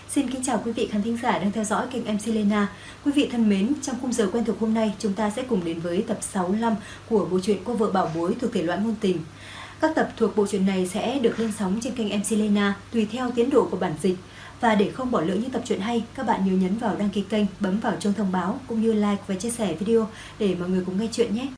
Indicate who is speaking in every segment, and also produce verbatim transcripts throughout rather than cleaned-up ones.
Speaker 1: Xin kính chào quý vị khán thính giả đang theo dõi kênh em xê Lena. Quý vị thân mến, trong khung giờ quen thuộc hôm nay, chúng ta sẽ cùng đến với tập sáu mươi lăm của bộ truyện Cô vợ bảo bối thuộc thể loại ngôn tình. Các tập thuộc bộ truyện này sẽ được lên sóng trên kênh em xê Lena tùy theo tiến độ của bản dịch. Và để không bỏ lỡ những tập truyện hay, các bạn nhớ nhấn vào đăng ký kênh, bấm vào chuông thông báo cũng như like và chia sẻ video để mọi người cùng nghe chuyện nhé.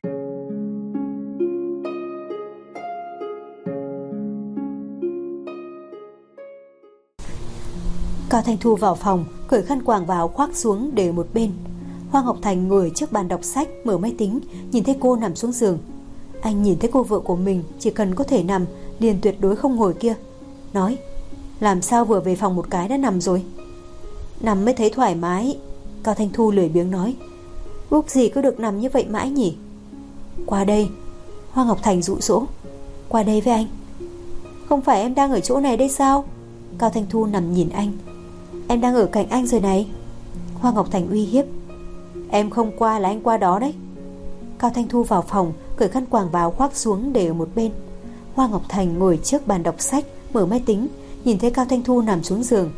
Speaker 1: Cao Thanh Thu vào phòng, cởi khăn quàng vào khoác xuống để một bên. Hoa Ngọc Thành ngồi trước bàn đọc sách, mở máy tính, nhìn thấy cô nằm xuống giường. Anh nhìn thấy cô vợ của mình chỉ cần có thể nằm liền tuyệt đối không ngồi kia. Nói, làm sao vừa về phòng một cái đã nằm rồi? Nằm mới thấy thoải mái. Cao Thanh Thu lười biếng nói, ước gì cứ được nằm như vậy mãi nhỉ? Qua đây. Hoa Ngọc Thành dụ dỗ, qua đây với anh. Không phải em đang ở chỗ này đây sao? Cao Thanh Thu nằm nhìn anh. Em đang ở cạnh anh rồi này. Hoa Ngọc Thành uy hiếp, em không qua là anh qua đó đấy. Cao Thanh Thu vào phòng, cởi khăn quàng vào khoác xuống để ở một bên. Hoa Ngọc Thành ngồi trước bàn đọc sách, mở máy tính, nhìn thấy Cao Thanh Thu nằm xuống giường.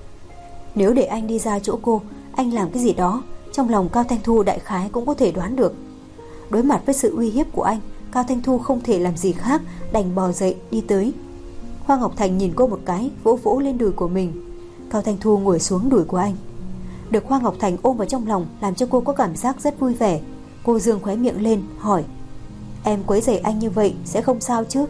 Speaker 1: Nếu để anh đi ra chỗ cô, anh làm cái gì đó, trong lòng Cao Thanh Thu đại khái cũng có thể đoán được. Đối mặt với sự uy hiếp của anh, Cao Thanh Thu không thể làm gì khác, đành bò dậy đi tới. Hoa Ngọc Thành nhìn cô một cái, vỗ vỗ lên đùi của mình. Cao Thanh Thu ngồi xuống đùi của anh. Được Hoa Ngọc Thành ôm vào trong lòng làm cho cô có cảm giác rất vui vẻ. Cô dương khóe miệng lên, hỏi, em quấy rầy anh như vậy sẽ không sao chứ?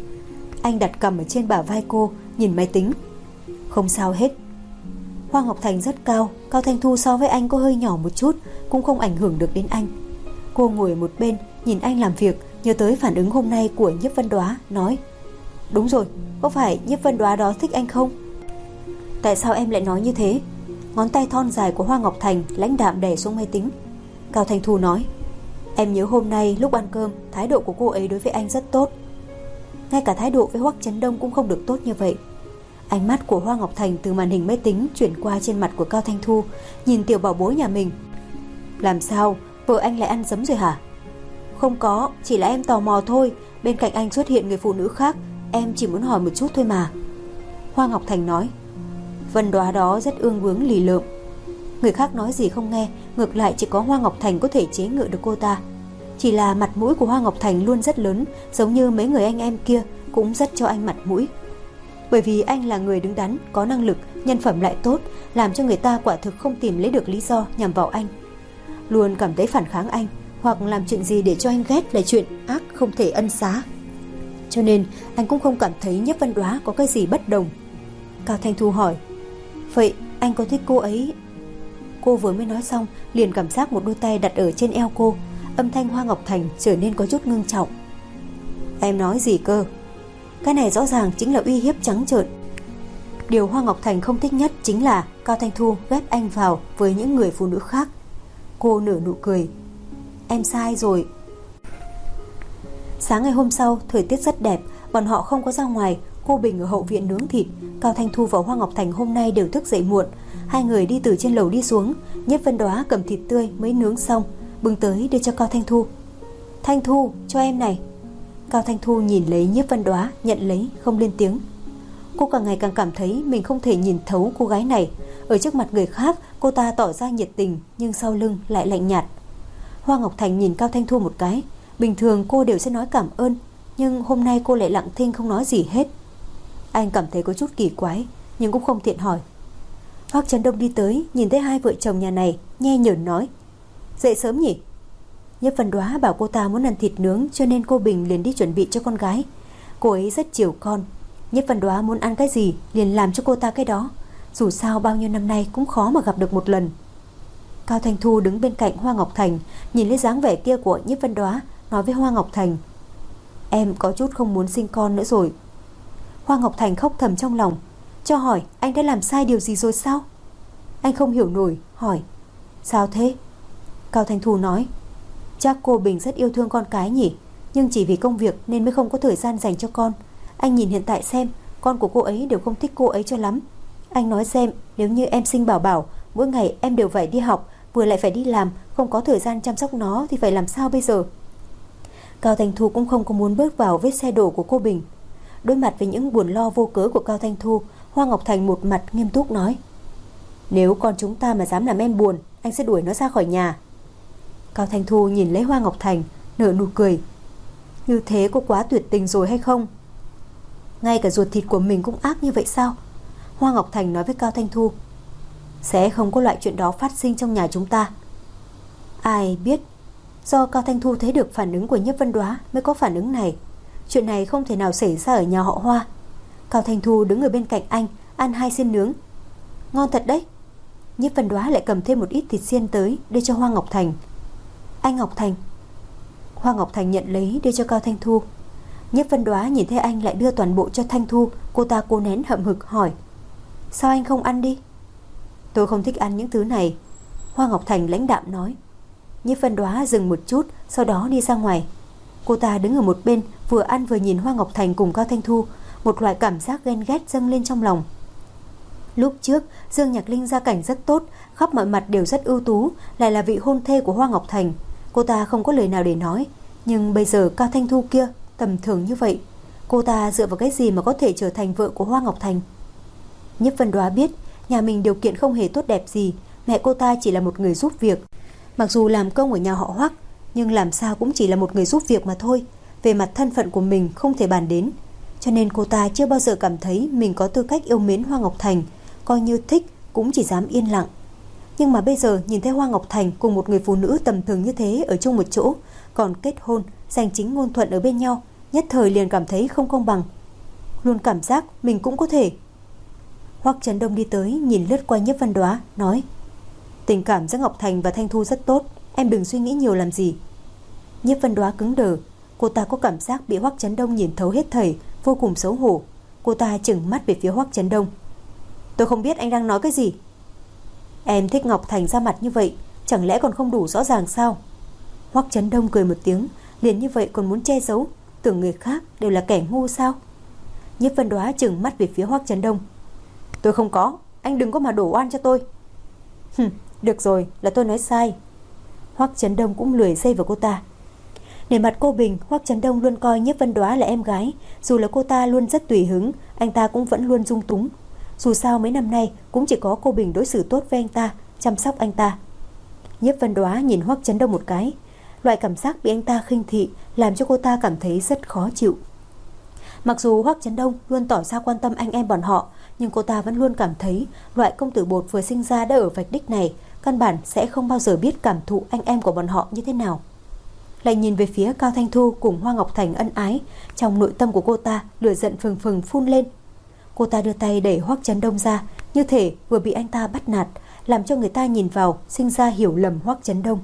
Speaker 1: Anh đặt cằm ở trên bả vai cô, nhìn máy tính. Không sao hết. Hoa Ngọc Thành rất cao, Cao Thanh Thu so với anh có hơi nhỏ một chút, cũng không ảnh hưởng được đến anh. Cô ngồi một bên, nhìn anh làm việc, nhớ tới phản ứng hôm nay của Nhiếp Vân Đoá, nói, đúng rồi, có phải Nhiếp Vân Đoá đó thích anh không? Tại sao em lại nói như thế? Ngón tay thon dài của Hoa Ngọc Thành lãnh đạm đè xuống máy tính. Cao Thanh Thu nói, em nhớ hôm nay lúc ăn cơm, thái độ của cô ấy đối với anh rất tốt. Ngay cả thái độ với Hoắc Chấn Đông cũng không được tốt như vậy. Ánh mắt của Hoa Ngọc Thành từ màn hình máy tính chuyển qua trên mặt của Cao Thanh Thu, nhìn tiểu bảo bối nhà mình. Làm sao, vợ anh lại ăn dấm rồi hả? Không có, chỉ là em tò mò thôi. Bên cạnh anh xuất hiện người phụ nữ khác, em chỉ muốn hỏi một chút thôi mà. Hoa Ngọc Thành nói, Vân Đoá đó rất ương bướng lì lợm. Người khác nói gì không nghe, ngược lại chỉ có Hoa Ngọc Thành có thể chế ngự được cô ta. Chỉ là mặt mũi của Hoa Ngọc Thành luôn rất lớn, giống như mấy người anh em kia cũng rất cho anh mặt mũi. Bởi vì anh là người đứng đắn, có năng lực, nhân phẩm lại tốt, làm cho người ta quả thực không tìm lấy được lý do nhằm vào anh. Luôn cảm thấy phản kháng anh, hoặc làm chuyện gì để cho anh ghét là chuyện ác không thể ân xá. Cho nên anh cũng không cảm thấy Nhiếp Vân Đoá có cái gì bất đồng. Cao Thanh Thu hỏi, vậy anh có thích cô ấy? Cô vừa mới nói xong liền cảm giác một đôi tay đặt ở trên eo cô. Âm thanh Hoa Ngọc Thành trở nên có chút ngưng trọng. Em nói gì cơ? Cái này rõ ràng chính là uy hiếp trắng trợn. Điều Hoa Ngọc Thành không thích nhất chính là Cao Thanh Thu ghép anh vào với những người phụ nữ khác. Cô nở nụ cười, em sai rồi. Sáng ngày hôm sau, thời tiết rất đẹp, bọn họ không có ra ngoài. Cô Bình ở hậu viện nướng thịt. Cao Thanh Thu và Hoa Ngọc Thành hôm nay đều thức dậy muộn. Hai người đi từ trên lầu đi xuống. Nhiếp Vân Đoá cầm thịt tươi mới nướng xong, bưng tới đưa cho Cao Thanh Thu. Thanh Thu, cho em này. Cao Thanh Thu nhìn lấy Nhiếp Vân Đoá, nhận lấy, không lên tiếng. Cô càng ngày càng cảm thấy mình không thể nhìn thấu cô gái này. Ở trước mặt người khác, cô ta tỏ ra nhiệt tình, nhưng sau lưng lại lạnh nhạt. Hoa Ngọc Thành nhìn Cao Thanh Thu một cái. Bình thường cô đều sẽ nói cảm ơn, nhưng hôm nay cô lại lặng thinh không nói gì hết. Anh cảm thấy có chút kỳ quái, nhưng cũng không tiện hỏi. Hoắc Chấn Đông đi tới, nhìn thấy hai vợ chồng nhà này, nhe nhởn nói, dậy sớm nhỉ? Nhiếp Vân Đoá bảo cô ta muốn ăn thịt nướng, cho nên cô Bình liền đi chuẩn bị cho con gái. Cô ấy rất chiều con. Nhiếp Vân Đoá muốn ăn cái gì liền làm cho cô ta cái đó. Dù sao bao nhiêu năm nay cũng khó mà gặp được một lần. Cao Thanh Thu đứng bên cạnh Hoa Ngọc Thành, nhìn lấy dáng vẻ kia của Nhiếp Vân Đoá, nói với Hoa Ngọc Thành, em có chút không muốn sinh con nữa rồi. Hoa Ngọc Thành khóc thầm trong lòng, cho hỏi anh đã làm sai điều gì rồi sao? Anh không hiểu nổi, hỏi, sao thế? Cao Thanh Thu nói, chắc cô Bình rất yêu thương con cái nhỉ, nhưng chỉ vì công việc nên mới không có thời gian dành cho con. Anh nhìn hiện tại xem, con của cô ấy đều không thích cô ấy cho lắm. Anh nói xem, nếu như em sinh Bảo Bảo, mỗi ngày em đều phải đi học, vừa lại phải đi làm, không có thời gian chăm sóc nó thì phải làm sao bây giờ? Cao Thanh Thu cũng không có muốn bước vào vết xe đổ của cô Bình. Đối mặt với những buồn lo vô cớ của Cao Thanh Thu, Hoa Ngọc Thành một mặt nghiêm túc nói, Nếu con chúng ta mà dám làm em buồn, anh sẽ đuổi nó ra khỏi nhà. Cao Thanh Thu nhìn lấy Hoa Ngọc Thành, nở nụ cười. Như thế có quá tuyệt tình rồi hay không? Ngay cả ruột thịt của mình cũng ác như vậy sao? Hoa Ngọc Thành nói với Cao Thanh Thu. Sẽ không có loại chuyện đó phát sinh trong nhà chúng ta. Ai biết. Do Cao Thanh Thu thấy được phản ứng của Nhiếp Vân Đoá mới có phản ứng này. Chuyện này không thể nào xảy ra ở nhà họ Hoa. Cao Thanh Thu đứng ở bên cạnh anh, ăn hai xiên nướng. Ngon thật đấy. Nhiếp Vân Đoá lại cầm thêm một ít thịt xiên tới, đưa cho Hoa Ngọc Thành. Anh Ngọc Thành. Hoa Ngọc Thành nhận lấy, đưa cho Cao Thanh Thu. Nhiếp Vân Đoá nhìn thấy anh lại đưa toàn bộ cho Thanh Thu. Cô ta cố nén hậm hực hỏi. Sao anh không ăn đi? Tôi không thích ăn những thứ này. Hoa Ngọc Thành lãnh đạm nói. Nhiếp Vân Đoá dừng một chút, sau đó đi ra ngoài. Cô ta đứng ở một bên, vừa ăn vừa nhìn Hoa Ngọc Thành cùng Cao Thanh Thu. Một loại cảm giác ghen ghét dâng lên trong lòng. Lúc trước Dương Nhạc Linh gia cảnh rất tốt, khắp mọi mặt đều rất ưu tú, lại là vị hôn thê của Hoa Ngọc Thành. Cô ta không có lời nào để nói. Nhưng bây giờ Cao Thanh Thu kia tầm thường như vậy, cô ta dựa vào cái gì mà có thể trở thành vợ của Hoa Ngọc Thành? Nhiếp Vân Đoá biết nhà mình điều kiện không hề tốt đẹp gì. Mẹ cô ta chỉ là một người giúp việc. Mặc dù làm công ở nhà họ Hoắc, nhưng làm sao cũng chỉ là một người giúp việc mà thôi. Về mặt thân phận của mình không thể bàn đến. Cho nên cô ta chưa bao giờ cảm thấy mình có tư cách yêu mến Hoa Ngọc Thành. Coi như thích cũng chỉ dám yên lặng. Nhưng mà bây giờ nhìn thấy Hoa Ngọc Thành cùng một người phụ nữ tầm thường như thế ở chung một chỗ, còn kết hôn, giành chính ngôn thuận ở bên nhau, nhất thời liền cảm thấy không công bằng. Luôn cảm giác mình cũng có thể. Hoắc Trấn Đông đi tới, nhìn lướt qua Nhiếp Vân Đoá, nói. Tình cảm giữa Ngọc Thành và Thanh Thu rất tốt, em đừng suy nghĩ nhiều làm gì. Nhiếp Vân Đoá cứng đờ. Cô ta có cảm giác bị Hoắc Trấn Đông nhìn thấu hết thảy, vô cùng xấu hổ. Cô ta trừng mắt về phía Hoắc Trấn Đông. Tôi không biết anh đang nói cái gì. Em thích Ngọc Thành ra mặt như vậy, chẳng lẽ còn không đủ rõ ràng sao? Hoắc Trấn Đông cười một tiếng. Liền như vậy còn muốn che giấu, tưởng người khác đều là kẻ ngu sao? Nhiếp Vân Đoá trừng mắt về phía Hoắc Trấn Đông. Tôi không có, anh đừng có mà đổ oan cho tôi. Hừm, được rồi, là tôi nói sai. Hoắc Trấn Đông cũng lười dây vào cô ta. Nể mặt cô Bình, Hoắc Trấn Đông luôn coi Nhiếp Vân Đoá là em gái. Dù là cô ta luôn rất tùy hứng, anh ta cũng vẫn luôn dung túng. Dù sao mấy năm nay cũng chỉ có cô Bình đối xử tốt với anh ta, chăm sóc anh ta. Nhiếp Vân Đoá nhìn Hoắc Trấn Đông một cái. Loại cảm giác bị anh ta khinh thị làm cho cô ta cảm thấy rất khó chịu. Mặc dù Hoắc Trấn Đông luôn tỏ ra quan tâm anh em bọn họ, nhưng cô ta vẫn luôn cảm thấy loại công tử bột vừa sinh ra đã ở vạch đích này căn bản sẽ không bao giờ biết cảm thụ anh em của bọn họ như thế nào. Lại nhìn về phía Cao Thanh Thu cùng Hoa Ngọc Thành ân ái, trong nội tâm của cô ta lửa giận phừng phừng phun lên. Cô ta đưa tay đẩy Hoắc Trấn Đông ra, như thể vừa bị anh ta bắt nạt, làm cho người ta nhìn vào sinh ra hiểu lầm Hoắc Trấn Đông.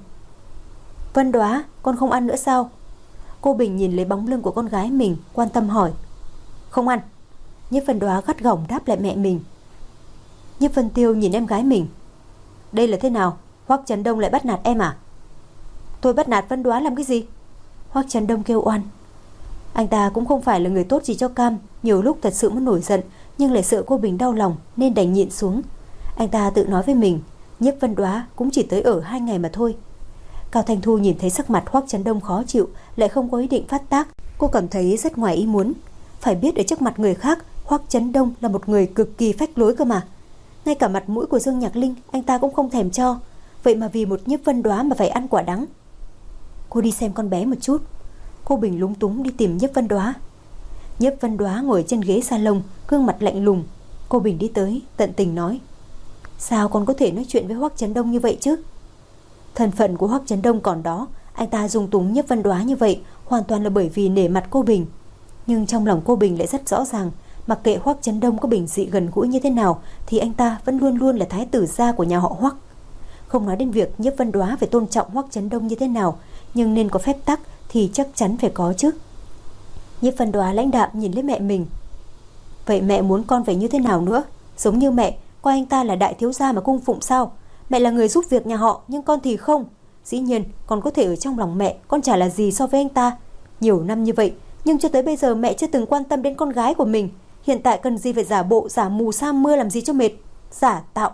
Speaker 1: Vân Đoá, con không ăn nữa sao? Cô Bình nhìn lấy bóng lưng của con gái mình, quan tâm hỏi. Không ăn. Nhiếp Vân Đoá gắt gỏng đáp lại mẹ mình. Nhiếp Vân Tiêu nhìn em gái mình. Đây là thế nào? Hoắc Trấn Đông lại bắt nạt em à? Tôi bắt nạt Vân Đoá làm cái gì? Hoắc Trấn Đông kêu oan. Anh ta cũng không phải là người tốt gì cho cam, nhiều lúc thật sự muốn nổi giận, nhưng lại sợ cô Bình đau lòng nên đành nhịn xuống. Anh ta tự nói với mình, Nhiếp Vân Đoá cũng chỉ tới ở hai ngày mà thôi. Cao Thanh Thu nhìn thấy sắc mặt Hoắc Trấn Đông khó chịu, lại không có ý định phát tác. Cô cảm thấy rất ngoài ý muốn. Phải biết ở trước mặt người khác, Hoắc Trấn Đông là một người cực kỳ phách lối cơ mà. Ngay cả mặt mũi của Dương Nhạc Linh anh ta cũng không thèm cho. Vậy mà vì một Nhiếp Vân Đoá mà phải ăn quả đắng. Cô đi xem con bé một chút. Cô Bình lúng túng đi tìm Nhiếp Vân Đoá. Nhiếp Vân Đoá ngồi trên ghế salon, gương mặt lạnh lùng. Cô Bình đi tới, tận tình nói. Sao con có thể nói chuyện với Hoắc Trấn Đông như vậy chứ? Thân phận của Hoắc Trấn Đông còn đó, anh ta dung túng Nhiếp Vân Đoá như vậy hoàn toàn là bởi vì nể mặt cô Bình. Nhưng trong lòng cô Bình lại rất rõ ràng, mặc kệ Hoắc Trấn Đông có bình dị gần gũi như thế nào thì anh ta vẫn luôn luôn là thái tử gia của nhà họ Hoắc. Không nói đến việc Nhiếp Vân Đoá phải tôn trọng Hoắc Trấn Đông như thế nào, nhưng nên có phép tắc thì chắc chắn phải có chứ. Nhiếp Vân Đoá lãnh đạm nhìn lấy mẹ mình. Vậy mẹ muốn con phải như thế nào nữa? Giống như mẹ coi anh ta là đại thiếu gia mà cung phụng sao? Mẹ là người giúp việc nhà họ, nhưng con thì không. Dĩ nhiên con có thể ở trong lòng mẹ, con chả là gì so với anh ta. Nhiều năm như vậy, nhưng cho tới bây giờ mẹ chưa từng quan tâm đến con gái của mình. Hiện tại cần gì phải giả bộ, giả mù sa mưa làm gì cho mệt? Giả tạo.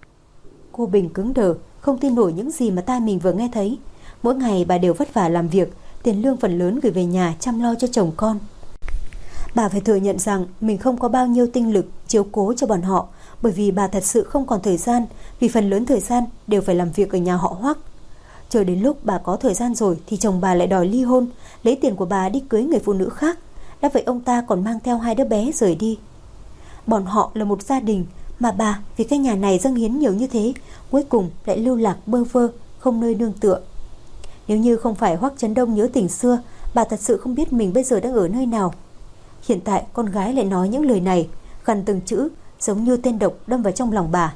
Speaker 1: Cô Bình cứng đờ, không tin nổi những gì mà tai mình vừa nghe thấy. Mỗi ngày bà đều vất vả làm việc, tiền lương phần lớn gửi về nhà chăm lo cho chồng con. Bà phải thừa nhận rằng mình không có bao nhiêu tinh lực chiếu cố cho bọn họ, bởi vì bà thật sự không còn thời gian, vì phần lớn thời gian đều phải làm việc ở nhà họ Hoắc. Chờ đến lúc bà có thời gian rồi thì chồng bà lại đòi ly hôn, lấy tiền của bà đi cưới người phụ nữ khác. Đã vậy ông ta còn mang theo hai đứa bé rời đi. Bọn họ là một gia đình, mà bà vì cái nhà này dâng hiến nhiều như thế, cuối cùng lại lưu lạc bơ vơ, không nơi nương tựa. Nếu như không phải Hoắc Chấn Đông nhớ tình xưa, bà thật sự không biết mình bây giờ đang ở nơi nào. Hiện tại con gái lại nói những lời này, gần từng chữ giống như tên độc đâm vào trong lòng bà.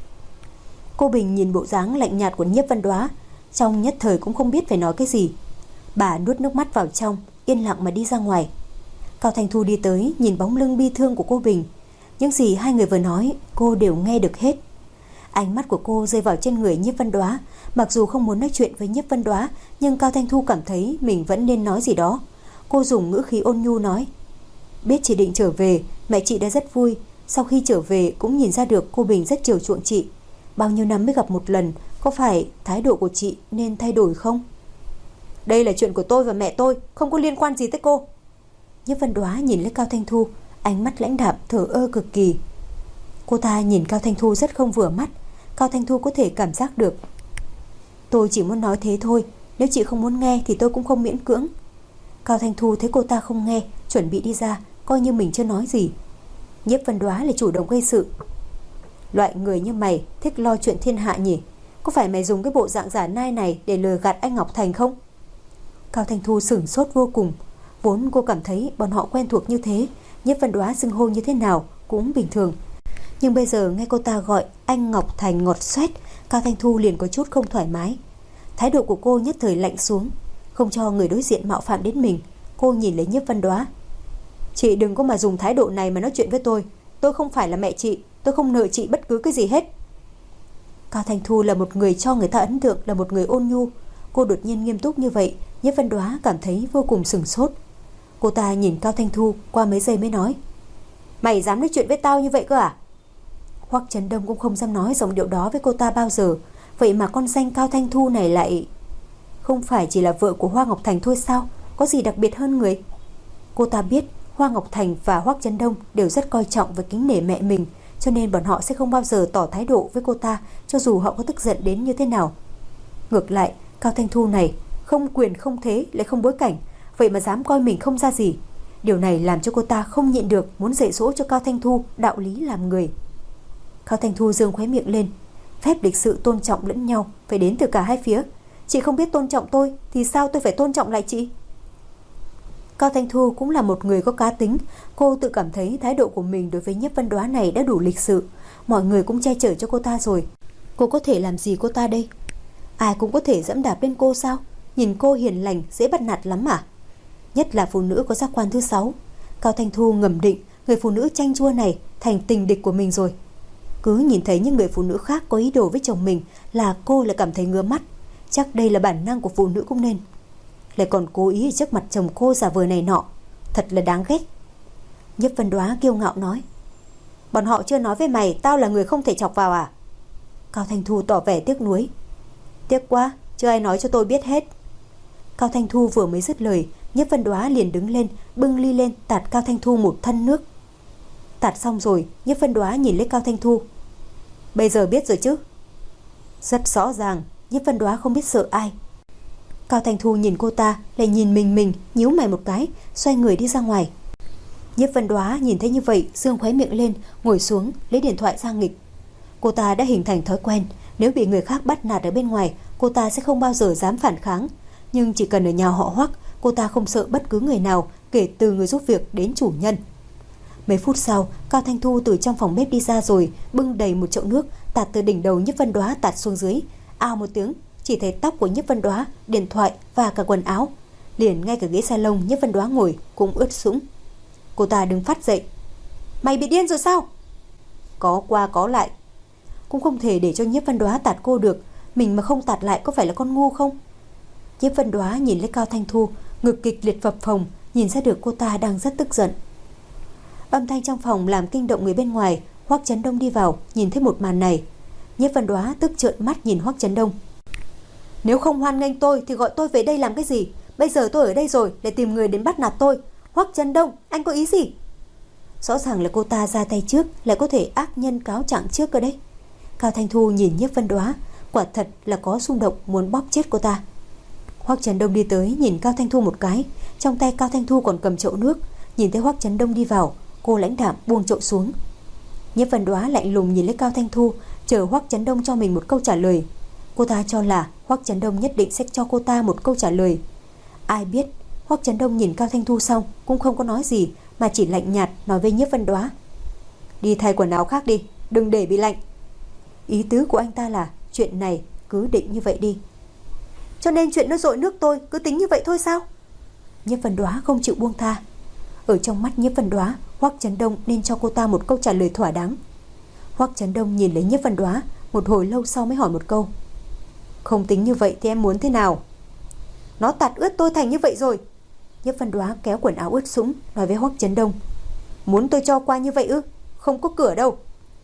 Speaker 1: Cô Bình nhìn bộ dáng lạnh nhạt của Nhiếp Văn Đoá, trong nhất thời cũng không biết phải nói cái gì. Bà nuốt nước mắt vào trong, yên lặng mà đi ra ngoài. Cao Thanh Thu đi tới, nhìn bóng lưng bi thương của cô Bình. Những gì hai người vừa nói cô đều nghe được hết. Ánh mắt của cô rơi vào trên người Nhiếp Văn Đoá. Mặc dù không muốn nói chuyện với Nhiếp Văn Đoá, nhưng Cao Thanh Thu cảm thấy mình vẫn nên nói gì đó. Cô dùng ngữ khí ôn nhu nói: biết chị định trở về, mẹ chị đã rất vui. Sau khi trở về cũng nhìn ra được cô Bình rất chiều chuộng chị. Bao nhiêu năm mới gặp một lần, có phải thái độ của chị nên thay đổi không? Đây là chuyện của tôi và mẹ tôi, không có liên quan gì tới cô. Nhiếp Văn Đoá nhìn lên Cao Thanh Thu, ánh mắt lãnh đạm thờ ơ cực kỳ. Cô ta nhìn Cao Thanh Thu rất không vừa mắt. Cao Thanh Thu có thể cảm giác được. Tôi chỉ muốn nói thế thôi, nếu chị không muốn nghe thì tôi cũng không miễn cưỡng. Cao Thanh Thu thấy cô ta không nghe, chuẩn bị đi ra, coi như mình chưa nói gì. Nhiếp Văn Đoá lại chủ động gây sự. Loại người như mày thích lo chuyện thiên hạ nhỉ? Có phải mày dùng cái bộ dạng giả nai này để lừa gạt anh Ngọc Thành không? Cao Thanh Thu sửng sốt vô cùng. Vốn cô cảm thấy bọn họ quen thuộc như thế, Nhiếp Văn Đoá xưng hô như thế nào cũng bình thường. Nhưng bây giờ nghe cô ta gọi anh Ngọc Thành ngọt xoét, Cao Thanh Thu liền có chút không thoải mái. Thái độ của cô nhất thời lạnh xuống, không cho người đối diện mạo phạm đến mình. Cô nhìn lấy Nhiếp Văn Đoá. Chị đừng có mà dùng thái độ này mà nói chuyện với tôi. Tôi không phải là mẹ chị, tôi không nợ chị bất cứ cái gì hết. Cao Thanh Thu là một người cho người ta ấn tượng là một người ôn nhu. Cô đột nhiên nghiêm túc như vậy, Nhiếp Văn Đoá cảm thấy vô cùng sửng sốt. Cô ta nhìn Cao Thanh Thu qua mấy giây mới nói: mày dám nói chuyện với tao như vậy cơ à? Hoắc Chấn Đông cũng không dám nói giọng điệu đó với cô ta bao giờ. Vậy mà con danh Cao Thanh Thu này lại không phải chỉ là vợ của Hoa Ngọc Thành thôi sao? Có gì đặc biệt hơn người? Cô ta biết Hoa Ngọc Thành và Hoắc Chấn Đông đều rất coi trọng và kính nể mẹ mình, cho nên bọn họ sẽ không bao giờ tỏ thái độ với cô ta, cho dù họ có tức giận đến như thế nào. Ngược lại, Cao Thanh Thu này không quyền không thế lại không bối cảnh, vậy mà dám coi mình không ra gì. Điều này làm cho cô ta không nhịn được muốn dạy dỗ cho Cao Thanh Thu đạo lý làm người. Cao Thanh Thu giương khóe miệng lên. Phép lịch sự tôn trọng lẫn nhau phải đến từ cả hai phía. Chị không biết tôn trọng tôi thì sao tôi phải tôn trọng lại chị? Cao Thanh Thu cũng là một người có cá tính. Cô tự cảm thấy thái độ của mình đối với Nhiếp Văn Đoá này đã đủ lịch sự. Mọi người cũng che chở cho cô ta rồi. Cô có thể làm gì cô ta đây? Ai cũng có thể dẫm đạp lên cô sao? Nhìn cô hiền lành, dễ bắt nạt lắm à? Nhất là phụ nữ có giác quan thứ sáu. Cao Thanh Thu ngầm định người phụ nữ chanh chua này thành tình địch của mình rồi. Cứ nhìn thấy những người phụ nữ khác có ý đồ với chồng mình là cô lại cảm thấy ngứa mắt. Chắc đây là bản năng của phụ nữ cũng nên. Lại còn cố ý ở trước mặt chồng cô giả vờ này nọ, thật là đáng ghét. Nhiếp Văn Đoá kiêu ngạo nói: bọn họ chưa nói với mày tao là người không thể chọc vào à? Cao Thanh Thu tỏ vẻ tiếc nuối. Tiếc quá, chưa ai nói cho tôi biết hết. Cao Thanh Thu vừa mới dứt lời, Nhiếp Văn Đoá liền đứng lên, bưng ly lên tạt Cao Thanh Thu một thân nước. Tạt xong rồi, Nhiếp Văn Đoá nhìn lấy Cao Thanh Thu. Bây giờ biết rồi chứ? Rất rõ ràng, Nhiếp Văn Đoá không biết sợ ai. Cao Thanh Thu nhìn cô ta, lại nhìn mình mình, nhíu mày một cái, xoay người đi ra ngoài. Nhiếp Văn Đoá nhìn thấy như vậy, dương khóe miệng lên, ngồi xuống, lấy điện thoại ra nghịch. Cô ta đã hình thành thói quen, nếu bị người khác bắt nạt ở bên ngoài, cô ta sẽ không bao giờ dám phản kháng. Nhưng chỉ cần ở nhà họ Hoắc, cô ta không sợ bất cứ người nào, kể từ người giúp việc đến chủ nhân. Mấy phút sau, Cao Thanh Thu từ trong phòng bếp đi ra rồi, bưng đầy một chậu nước, tạt từ đỉnh đầu Nhiếp Văn Đoá tạt xuống dưới. Ào một tiếng, chỉ thấy tóc của Nhiếp Văn Đoá, điện thoại và cả quần áo. Liền ngay cả ghế salon Nhiếp Văn Đoá ngồi cũng ướt sũng. Cô ta đứng phát dậy. Mày bị điên rồi sao? Có qua có lại. Cũng không thể để cho Nhiếp Văn Đoá tạt cô được. Mình mà không tạt lại có phải là con ngu không? Nhiếp Văn Đoá nhìn lấy Cao Thanh Thu, ngực kịch liệt phập phồng, nhìn ra được cô ta đang rất tức giận. Âm thanh trong phòng làm kinh động người bên ngoài. Hoắc Chấn Đông đi vào, nhìn thấy một màn này. Nhiếp Văn Đoá tức trợn mắt nhìn Hoắc Chấn Đông. Nếu không hoan nghênh tôi thì gọi tôi về đây làm cái gì? Bây giờ tôi ở đây rồi để tìm người đến bắt nạt tôi. Hoắc Chấn Đông, anh có ý gì? Rõ ràng là cô ta ra tay trước, lại có thể ác nhân cáo trạng trước cơ đấy. Cao Thanh Thu nhìn Nhiếp Vân Đoá, quả thật là có xung động muốn bóp chết cô ta. Hoắc Chấn Đông đi tới nhìn Cao Thanh Thu một cái, trong tay Cao Thanh Thu còn cầm chậu nước. Nhìn thấy Hoắc Chấn Đông đi vào, cô lãnh đạm buông chậu xuống. Nhiếp Vân Đoá lạnh lùng nhìn lấy Cao Thanh Thu, chờ Hoắc Chấn Đông cho mình một câu trả lời. Cô ta cho là Hoắc Chấn Đông nhất định sẽ cho cô ta một câu trả lời. Ai biết Hoắc Chấn Đông nhìn Cao Thanh Thu xong cũng không có nói gì, mà chỉ lạnh nhạt nói với Nhiếp Vân Đoá: đi thay quần áo khác đi, đừng để bị lạnh. Ý tứ của anh ta là chuyện này cứ định như vậy đi. Cho nên chuyện nó dội nước tôi cứ tính như vậy thôi sao? Nhiếp Vân Đoá không chịu buông tha. Ở trong mắt Nhiếp Vân Đoá, Hoắc Chấn Đông nên cho cô ta một câu trả lời thỏa đáng. Hoắc Chấn Đông nhìn lấy Nhiếp Vân Đoá, một hồi lâu sau mới hỏi một câu: không tính như vậy thì em muốn thế nào? Nó tạt ướt tôi thành như vậy rồi. Nhiếp Vân Đoá kéo quần áo ướt sũng nói với Hoắc Chấn Đông: muốn tôi cho qua như vậy ư? Không có cửa đâu.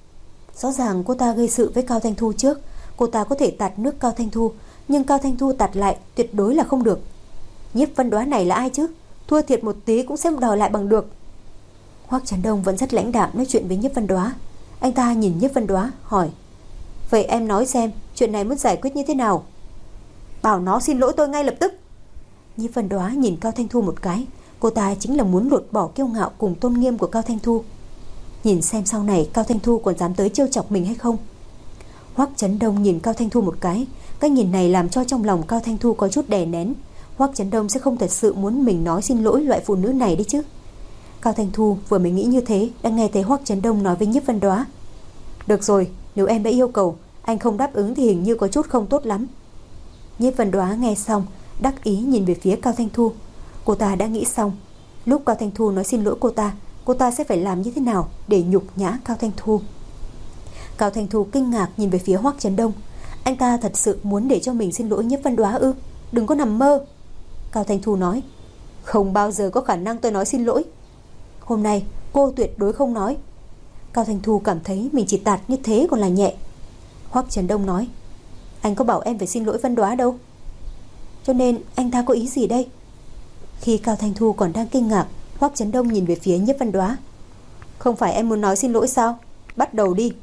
Speaker 1: Rõ ràng cô ta gây sự với Cao Thanh Thu trước, cô ta có thể tạt nước Cao Thanh Thu, nhưng Cao Thanh Thu tạt lại tuyệt đối là không được. Nhiếp Vân Đoá này là ai chứ? Thua thiệt một tí cũng sẽ đòi lại bằng được. Hoắc Chấn Đông vẫn rất lãnh đạm nói chuyện với Nhiếp Vân Đoá. Anh ta nhìn Nhiếp Vân Đoá hỏi: vậy em nói xem chuyện này muốn giải quyết như thế nào? Bảo nó xin lỗi tôi ngay lập tức. Nhiếp Vân Đoá nhìn Cao Thanh Thu một cái, cô ta chính là muốn lột bỏ kiêu ngạo cùng tôn nghiêm của Cao Thanh Thu, nhìn xem sau này Cao Thanh Thu còn dám tới trêu chọc mình hay không. Hoắc Chấn Đông nhìn Cao Thanh Thu một cái, cái nhìn này làm cho trong lòng Cao Thanh Thu có chút đè nén. Hoắc Chấn Đông sẽ không thật sự muốn mình nói xin lỗi loại phụ nữ này đấy chứ. Cao Thanh Thu vừa mới nghĩ như thế, đã nghe thấy Hoắc Chấn Đông nói với Nhiếp Vân Đoá: được rồi, nếu em đã yêu cầu, anh không đáp ứng thì hình như có chút không tốt lắm. Nhiếp Vân Đoá nghe xong, đắc ý nhìn về phía Cao Thanh Thu. Cô ta đã nghĩ xong, lúc Cao Thanh Thu nói xin lỗi cô ta, cô ta sẽ phải làm như thế nào để nhục nhã Cao Thanh Thu. Cao Thanh Thu kinh ngạc nhìn về phía Hoắc Chấn Đông. Anh ta thật sự muốn để cho mình xin lỗi Nhiếp Vân Đoá ư? Đừng có nằm mơ. Cao Thanh Thu nói: không bao giờ có khả năng tôi nói xin lỗi. Hôm nay cô tuyệt đối không nói. Cao Thanh Thu cảm thấy mình chỉ tạt như thế còn là nhẹ. Hoắc Chấn Đông nói: anh có bảo em phải xin lỗi Vân Đoá đâu. Cho nên anh ta có ý gì đây? Khi Cao Thanh Thu còn đang kinh ngạc, Hoắc Chấn Đông nhìn về phía Nhiếp Vân Đoá: không phải em muốn nói xin lỗi sao? Bắt đầu đi.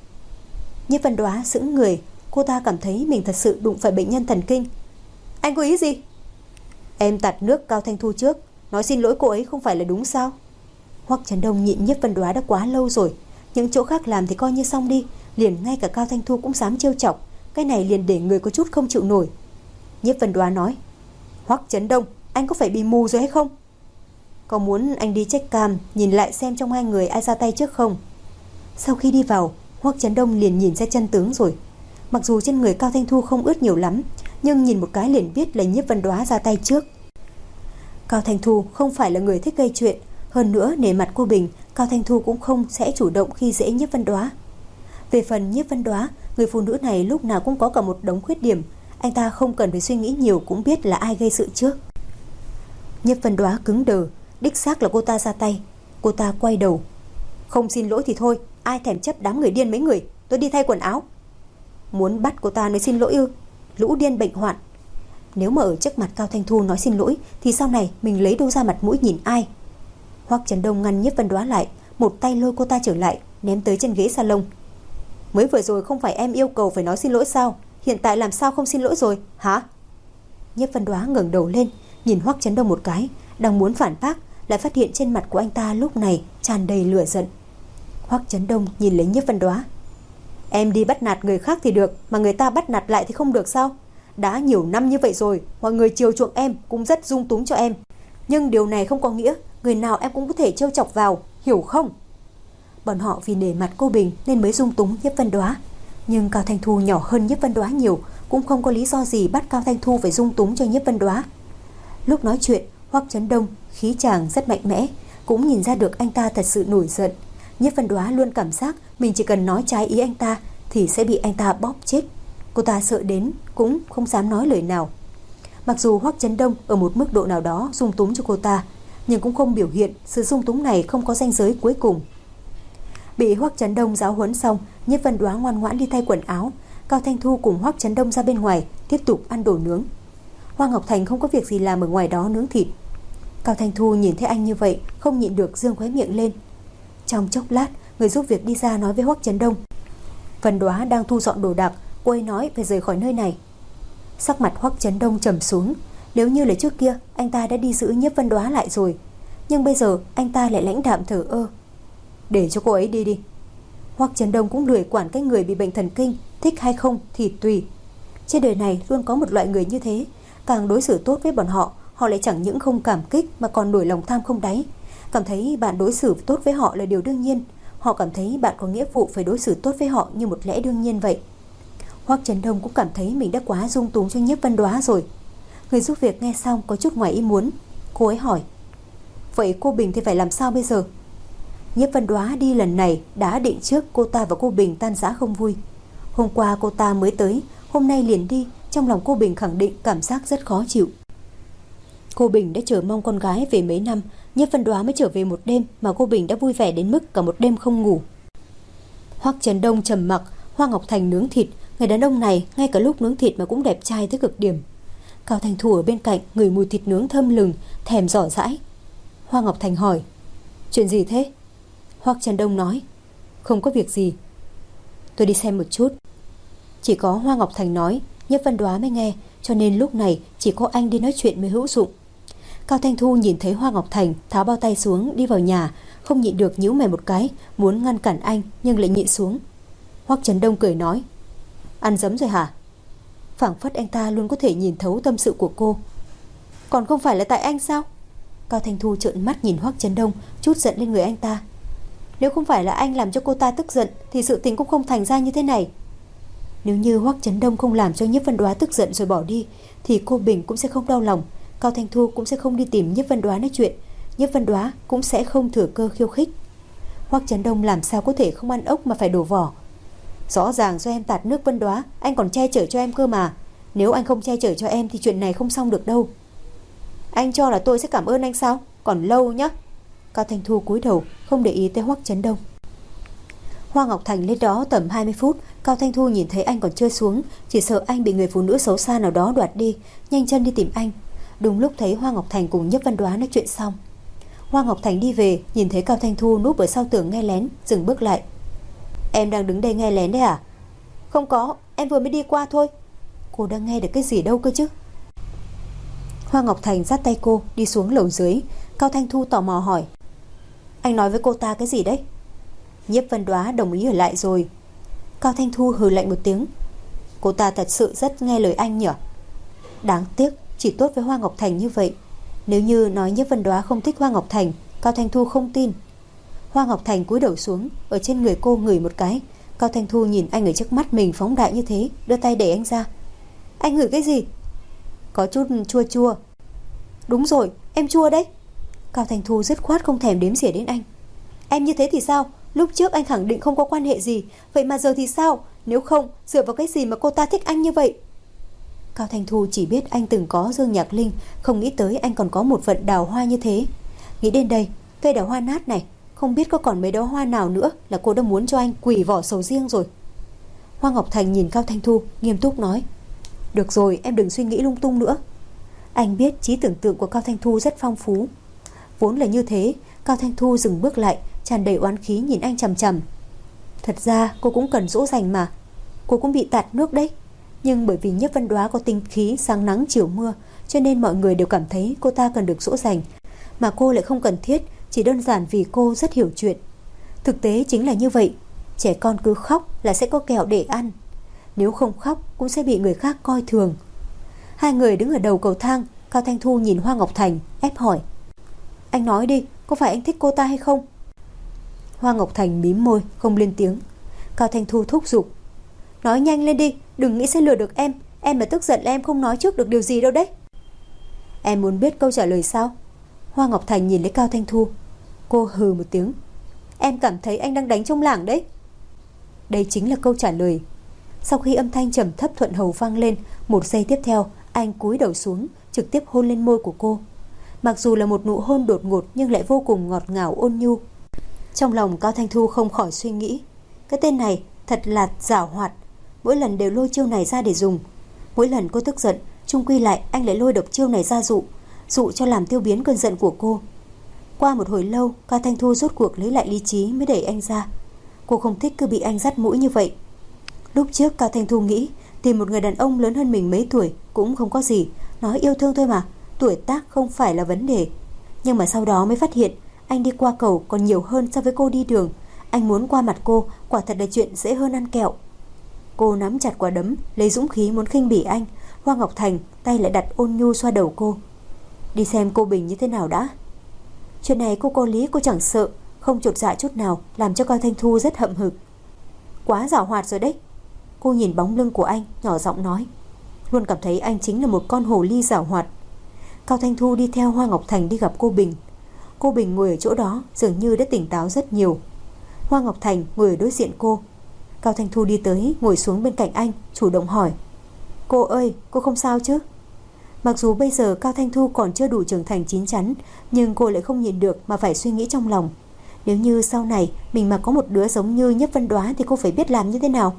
Speaker 1: Nhiếp Vân Đoá sững người, cô ta cảm thấy mình thật sự đụng phải bệnh nhân thần kinh. Anh có ý gì? Em tạt nước Cao Thanh Thu trước, nói xin lỗi cô ấy không phải là đúng sao? Hoắc Chấn Đông nhịn Nhiếp Vân Đoá đã quá lâu rồi, những chỗ khác làm thì coi như xong đi, liền ngay cả Cao Thanh Thu cũng dám trêu chọc, cái này liền để người có chút không chịu nổi. Nhiếp Vân Đoá nói: Hoắc Chấn Đông, anh có phải bị mù rồi hay không? Có muốn anh đi check cam nhìn lại xem trong hai người ai ra tay trước không? Sau khi đi vào, Hoắc Chấn Đông liền nhìn ra chân tướng rồi. Mặc dù trên người Cao Thanh Thu không ướt nhiều lắm, nhưng nhìn một cái liền biết là Nhiếp Vân Đoá ra tay trước. Cao Thanh Thu không phải là người thích gây chuyện, hơn nữa nể mặt cô Bình, Cao Thanh Thu cũng không sẽ chủ động khi dễ Nhiếp Vân Đoá. Về phần Nhiếp Vân Đoá, người phụ nữ này lúc nào cũng có cả một đống khuyết điểm, anh ta không cần phải suy nghĩ nhiều cũng biết là ai gây sự trước. Nhiếp Vân Đoá cứng đờ, đích xác là cô ta ra tay. Cô ta quay đầu: không xin lỗi thì thôi, ai thèm chấp đám người điên mấy người, tôi đi thay quần áo. Muốn bắt cô ta nói xin lỗi ư? Lũ điên bệnh hoạn. Nếu mà ở trước mặt Cao Thanh Thu nói xin lỗi thì sau này mình lấy đâu ra mặt mũi nhìn ai? Hoắc Chấn Đông ngăn Nhiếp Vân Đoá lại, một tay lôi cô ta trở lại, ném tới trên ghế salon. Mới vừa rồi không phải em yêu cầu phải nói xin lỗi sao? Hiện tại làm sao không xin lỗi rồi, hả? Nhiếp Vân Đoá ngẩng đầu lên, nhìn Hoắc Chấn Đông một cái, đang muốn phản bác, lại phát hiện trên mặt của anh ta lúc này tràn đầy lửa giận. Hoắc Chấn Đông nhìn lấy Nhiếp Vân Đoá: em đi bắt nạt người khác thì được, mà người ta bắt nạt lại thì không được sao? Đã nhiều năm như vậy rồi, mọi người chiều chuộng em, cũng rất dung túng cho em, nhưng điều này không có nghĩa người nào em cũng có thể trêu chọc vào, hiểu không? Bọn họ vì nể mặt cô Bình nên mới dung túng Nhiếp Vân Đoá, nhưng Cao Thanh Thu nhỏ hơn Nhiếp Vân Đoá nhiều, cũng không có lý do gì bắt Cao Thanh Thu phải dung túng cho Nhiếp Vân Đoá. Lúc nói chuyện, Hoắc Chấn Đông khí chàng rất mạnh mẽ, cũng nhìn ra được anh ta thật sự nổi giận. Nhiếp Vân Đoá luôn cảm giác mình chỉ cần nói trái ý anh ta thì sẽ bị anh ta bóp chết. Cô ta sợ đến cũng không dám nói lời nào. Mặc dù Hoắc Chấn Đông ở một mức độ nào đó dung túng cho cô ta, nhưng cũng không biểu hiện sự dung túng này không có ranh giới cuối cùng. Bị Hoắc Chấn Đông giáo huấn xong, Nhiếp Vân Đoá ngoan ngoãn đi thay quần áo. Cao Thanh Thu cùng Hoắc Chấn Đông ra bên ngoài tiếp tục ăn đồ nướng. Hoa Ngọc Thành không có việc gì làm ở ngoài đó nướng thịt. Cao Thanh Thu nhìn thấy anh như vậy, không nhịn được dương khóe miệng lên. Trong chốc lát, người giúp việc đi ra nói với Hoắc Chấn Đông: Vân Đoá đang thu dọn đồ đạc, cô ấy nói phải rời khỏi nơi này. Sắc mặt Hoắc Chấn Đông trầm xuống. Nếu như là trước kia, anh ta đã đi giữ Nhiếp Vân Đoá lại rồi, nhưng bây giờ anh ta lại lãnh đạm thờ ơ. Để cho cô ấy đi đi. Hoắc Chấn Đông cũng lười quản cái người bị bệnh thần kinh, thích hay không thì tùy. Trên đời này luôn có một loại người như thế, càng đối xử tốt với bọn họ, họ lại chẳng những không cảm kích mà còn nổi lòng tham không đáy. Cảm thấy bạn đối xử tốt với họ là điều đương nhiên, họ cảm thấy bạn có nghĩa vụ phải đối xử tốt với họ như một lẽ đương nhiên vậy. Hoắc Chấn Đông cũng cảm thấy mình đã quá dung túng cho Nhiếp Vân Đoá rồi. Người giúp việc nghe xong có chút ngoài ý muốn. Cô ấy hỏi: Vậy cô Bình thì phải làm sao bây giờ? Nhiếp Vân Đoá đi lần này đã định trước cô ta và cô Bình tan rã không vui. Hôm qua cô ta mới tới, hôm nay liền đi, trong lòng cô Bình khẳng định cảm giác rất khó chịu. Cô Bình đã chờ mong con gái về mấy năm, Nhiếp Vân Đoá mới trở về một đêm mà cô Bình đã vui vẻ đến mức cả một đêm không ngủ. Hoắc Chấn Đông trầm mặc, Hoa Ngọc Thành nướng thịt. Người đàn ông này ngay cả lúc nướng thịt mà cũng đẹp trai tới cực điểm. Cao Thanh Thu ở bên cạnh ngửi mùi thịt nướng thơm lừng, thèm rõ dãi. Hoa Ngọc Thành hỏi: Chuyện gì thế? Hoắc Chấn Đông nói: Không có việc gì. Tôi đi xem một chút. Chỉ có Hoa Ngọc Thành nói, Nhiếp Vân Đoá mới nghe, cho nên lúc này chỉ có anh đi nói chuyện mới hữu dụng. Cao Thanh Thu nhìn thấy Hoa Ngọc Thành tháo bao tay xuống đi vào nhà, không nhịn được nhíu mày một cái, muốn ngăn cản anh nhưng lại nhịn xuống. Hoắc Chấn Đông cười nói: Ăn dấm rồi hả? Phảng phất anh ta luôn có thể nhìn thấu tâm sự của cô. Còn không phải là tại anh sao? Cao Thanh Thu trợn mắt nhìn Hoắc Chấn Đông, chút giận lên người anh ta. Nếu không phải là anh làm cho cô ta tức giận thì sự tình cũng không thành ra như thế này. Nếu như Hoắc Chấn Đông không làm cho Nhiếp Vân Đoá tức giận rồi bỏ đi thì cô Bình cũng sẽ không đau lòng, Cao Thanh Thu cũng sẽ không đi tìm Nhiếp Vân Đoá nói chuyện, Nhiếp Vân Đoá cũng sẽ không thừa cơ khiêu khích. Hoắc Chấn Đông làm sao có thể không ăn ốc mà phải đổ vỏ. Rõ ràng do em tạt nước Vân Đoá, anh còn che chở cho em cơ mà. Nếu anh không che chở cho em thì chuyện này không xong được đâu. Anh cho là tôi sẽ cảm ơn anh sao? Còn lâu nhá. Cao Thanh Thu cúi đầu không để ý tới Hoắc Chấn Đông. Hoa Ngọc Thành lên đó tầm hai mươi phút. Cao Thanh Thu nhìn thấy anh còn chưa xuống, chỉ sợ anh bị người phụ nữ xấu xa nào đó đoạt đi, nhanh chân đi tìm anh. Đúng lúc thấy Hoa Ngọc Thành cùng Nhiếp Vân Đoá nói chuyện xong. Hoa Ngọc Thành đi về, nhìn thấy Cao Thanh Thu núp ở sau tường nghe lén, dừng bước lại. Em đang đứng đây nghe lén đấy à? Không có, em vừa mới đi qua thôi. Cô đang nghe được cái gì đâu cơ chứ? Hoa Ngọc Thành dắt tay cô đi xuống lầu dưới. Cao Thanh Thu tò mò hỏi: Anh nói với cô ta cái gì đấy? Nhiếp Vân Đoá đồng ý ở lại rồi. Cao Thanh Thu hừ lạnh một tiếng. Cô ta thật sự rất nghe lời anh nhỉ? Đáng tiếc chỉ tốt với Hoa Ngọc Thành như vậy. Nếu như nói Nhiếp Vân Đoá không thích Hoa Ngọc Thành, Cao Thanh Thu không tin. Hoa Ngọc Thành cúi đầu xuống, ở trên người cô ngửi một cái. Cao Thanh Thu nhìn anh ở trước mắt mình phóng đại như thế, đưa tay đẩy anh ra. Anh ngửi cái gì? Có chút chua chua. Đúng rồi, em chua đấy. Cao Thanh Thu dứt khoát không thèm đếm xỉa đến anh. Em như thế thì sao? Lúc trước anh khẳng định không có quan hệ gì, vậy mà giờ thì sao? Nếu không, dựa vào cái gì mà cô ta thích anh như vậy? Cao Thanh Thu chỉ biết anh từng có Dương Nhạc Linh, không nghĩ tới anh còn có một vận đào hoa như thế. Nghĩ đến đây, cây đào hoa nát này, không biết có còn mấy đóa hoa nào nữa là cô đã muốn cho anh quỷ vỏ sầu riêng rồi. Hoa Ngọc Thành nhìn Cao Thanh Thu, nghiêm túc nói: Được rồi, em đừng suy nghĩ lung tung nữa. Anh biết trí tưởng tượng của Cao Thanh Thu rất phong phú. Vốn là như thế. Cao Thanh Thu dừng bước lại, tràn đầy oán khí nhìn anh chằm chằm. Thật ra cô cũng cần dỗ dành mà. Cô cũng bị tạt nước đấy. Nhưng bởi vì Nhiếp Vân Đoá có tinh khí sáng nắng chiều mưa, cho nên mọi người đều cảm thấy cô ta cần được dỗ dành, mà cô lại không cần thiết, chỉ đơn giản vì cô rất hiểu chuyện. Thực tế chính là như vậy. Trẻ con cứ khóc là sẽ có kẹo để ăn, nếu không khóc cũng sẽ bị người khác coi thường. Hai người đứng ở đầu cầu thang. Cao Thanh Thu nhìn Hoa Ngọc Thành ép hỏi: Anh nói đi, có phải anh thích cô ta hay không? Hoa Ngọc Thành mím môi không lên tiếng. Cao Thanh Thu thúc giục: Nói nhanh lên đi, đừng nghĩ sẽ lừa được em. Em mà tức giận là em không nói trước được điều gì đâu đấy. Em muốn biết câu trả lời sao? Hoa Ngọc Thành nhìn lấy Cao Thanh Thu. Cô hừ một tiếng: Em cảm thấy anh đang đánh trong lảng đấy. Đây chính là câu trả lời. Sau khi âm thanh trầm thấp thuận hầu vang lên, một giây tiếp theo anh cúi đầu xuống, trực tiếp hôn lên môi của cô. Mặc dù là một nụ hôn đột ngột nhưng lại vô cùng ngọt ngào ôn nhu. Trong lòng Cao Thanh Thu không khỏi suy nghĩ, cái tên này thật là giảo hoạt, mỗi lần đều lôi chiêu này ra để dùng. Mỗi lần cô tức giận, chung quy lại anh lại lôi độc chiêu này ra dụ, dụ cho làm tiêu biến cơn giận của cô. Qua một hồi lâu, Cao Thanh Thu rốt cuộc lấy lại lý trí mới đẩy anh ra. Cô không thích cứ bị anh dắt mũi như vậy. Lúc trước Cao Thanh Thu nghĩ tìm một người đàn ông lớn hơn mình mấy tuổi cũng không có gì, nói yêu thương thôi mà, tuổi tác không phải là vấn đề. Nhưng mà sau đó mới phát hiện anh đi qua cầu còn nhiều hơn so với cô đi đường. Anh muốn qua mặt cô quả thật là chuyện dễ hơn ăn kẹo. Cô nắm chặt quả đấm, lấy dũng khí muốn khinh bỉ anh. Hoa Ngọc Thành tay lại đặt ôn nhu xoa đầu cô. Đi xem cô Bình như thế nào đã. Chuyện này cô có lý cô chẳng sợ, không chột dạ chút nào, làm cho Cao Thanh Thu rất hậm hực. Quá giảo hoạt rồi đấy. Cô nhìn bóng lưng của anh, nhỏ giọng nói. Luôn cảm thấy anh chính là một con hồ ly giảo hoạt. Cao Thanh Thu đi theo Hoa Ngọc Thành đi gặp cô Bình. Cô Bình ngồi ở chỗ đó dường như đã tỉnh táo rất nhiều. Hoa Ngọc Thành ngồi ở đối diện cô. Cao Thanh Thu đi tới ngồi xuống bên cạnh anh, chủ động hỏi. Cô ơi, cô không sao chứ? Mặc dù bây giờ Cao Thanh Thu còn chưa đủ trưởng thành chín chắn, nhưng cô lại không nhìn được mà phải suy nghĩ trong lòng. Nếu như sau này mình mà có một đứa giống như Nhiếp Vân Đoá thì cô phải biết làm như thế nào?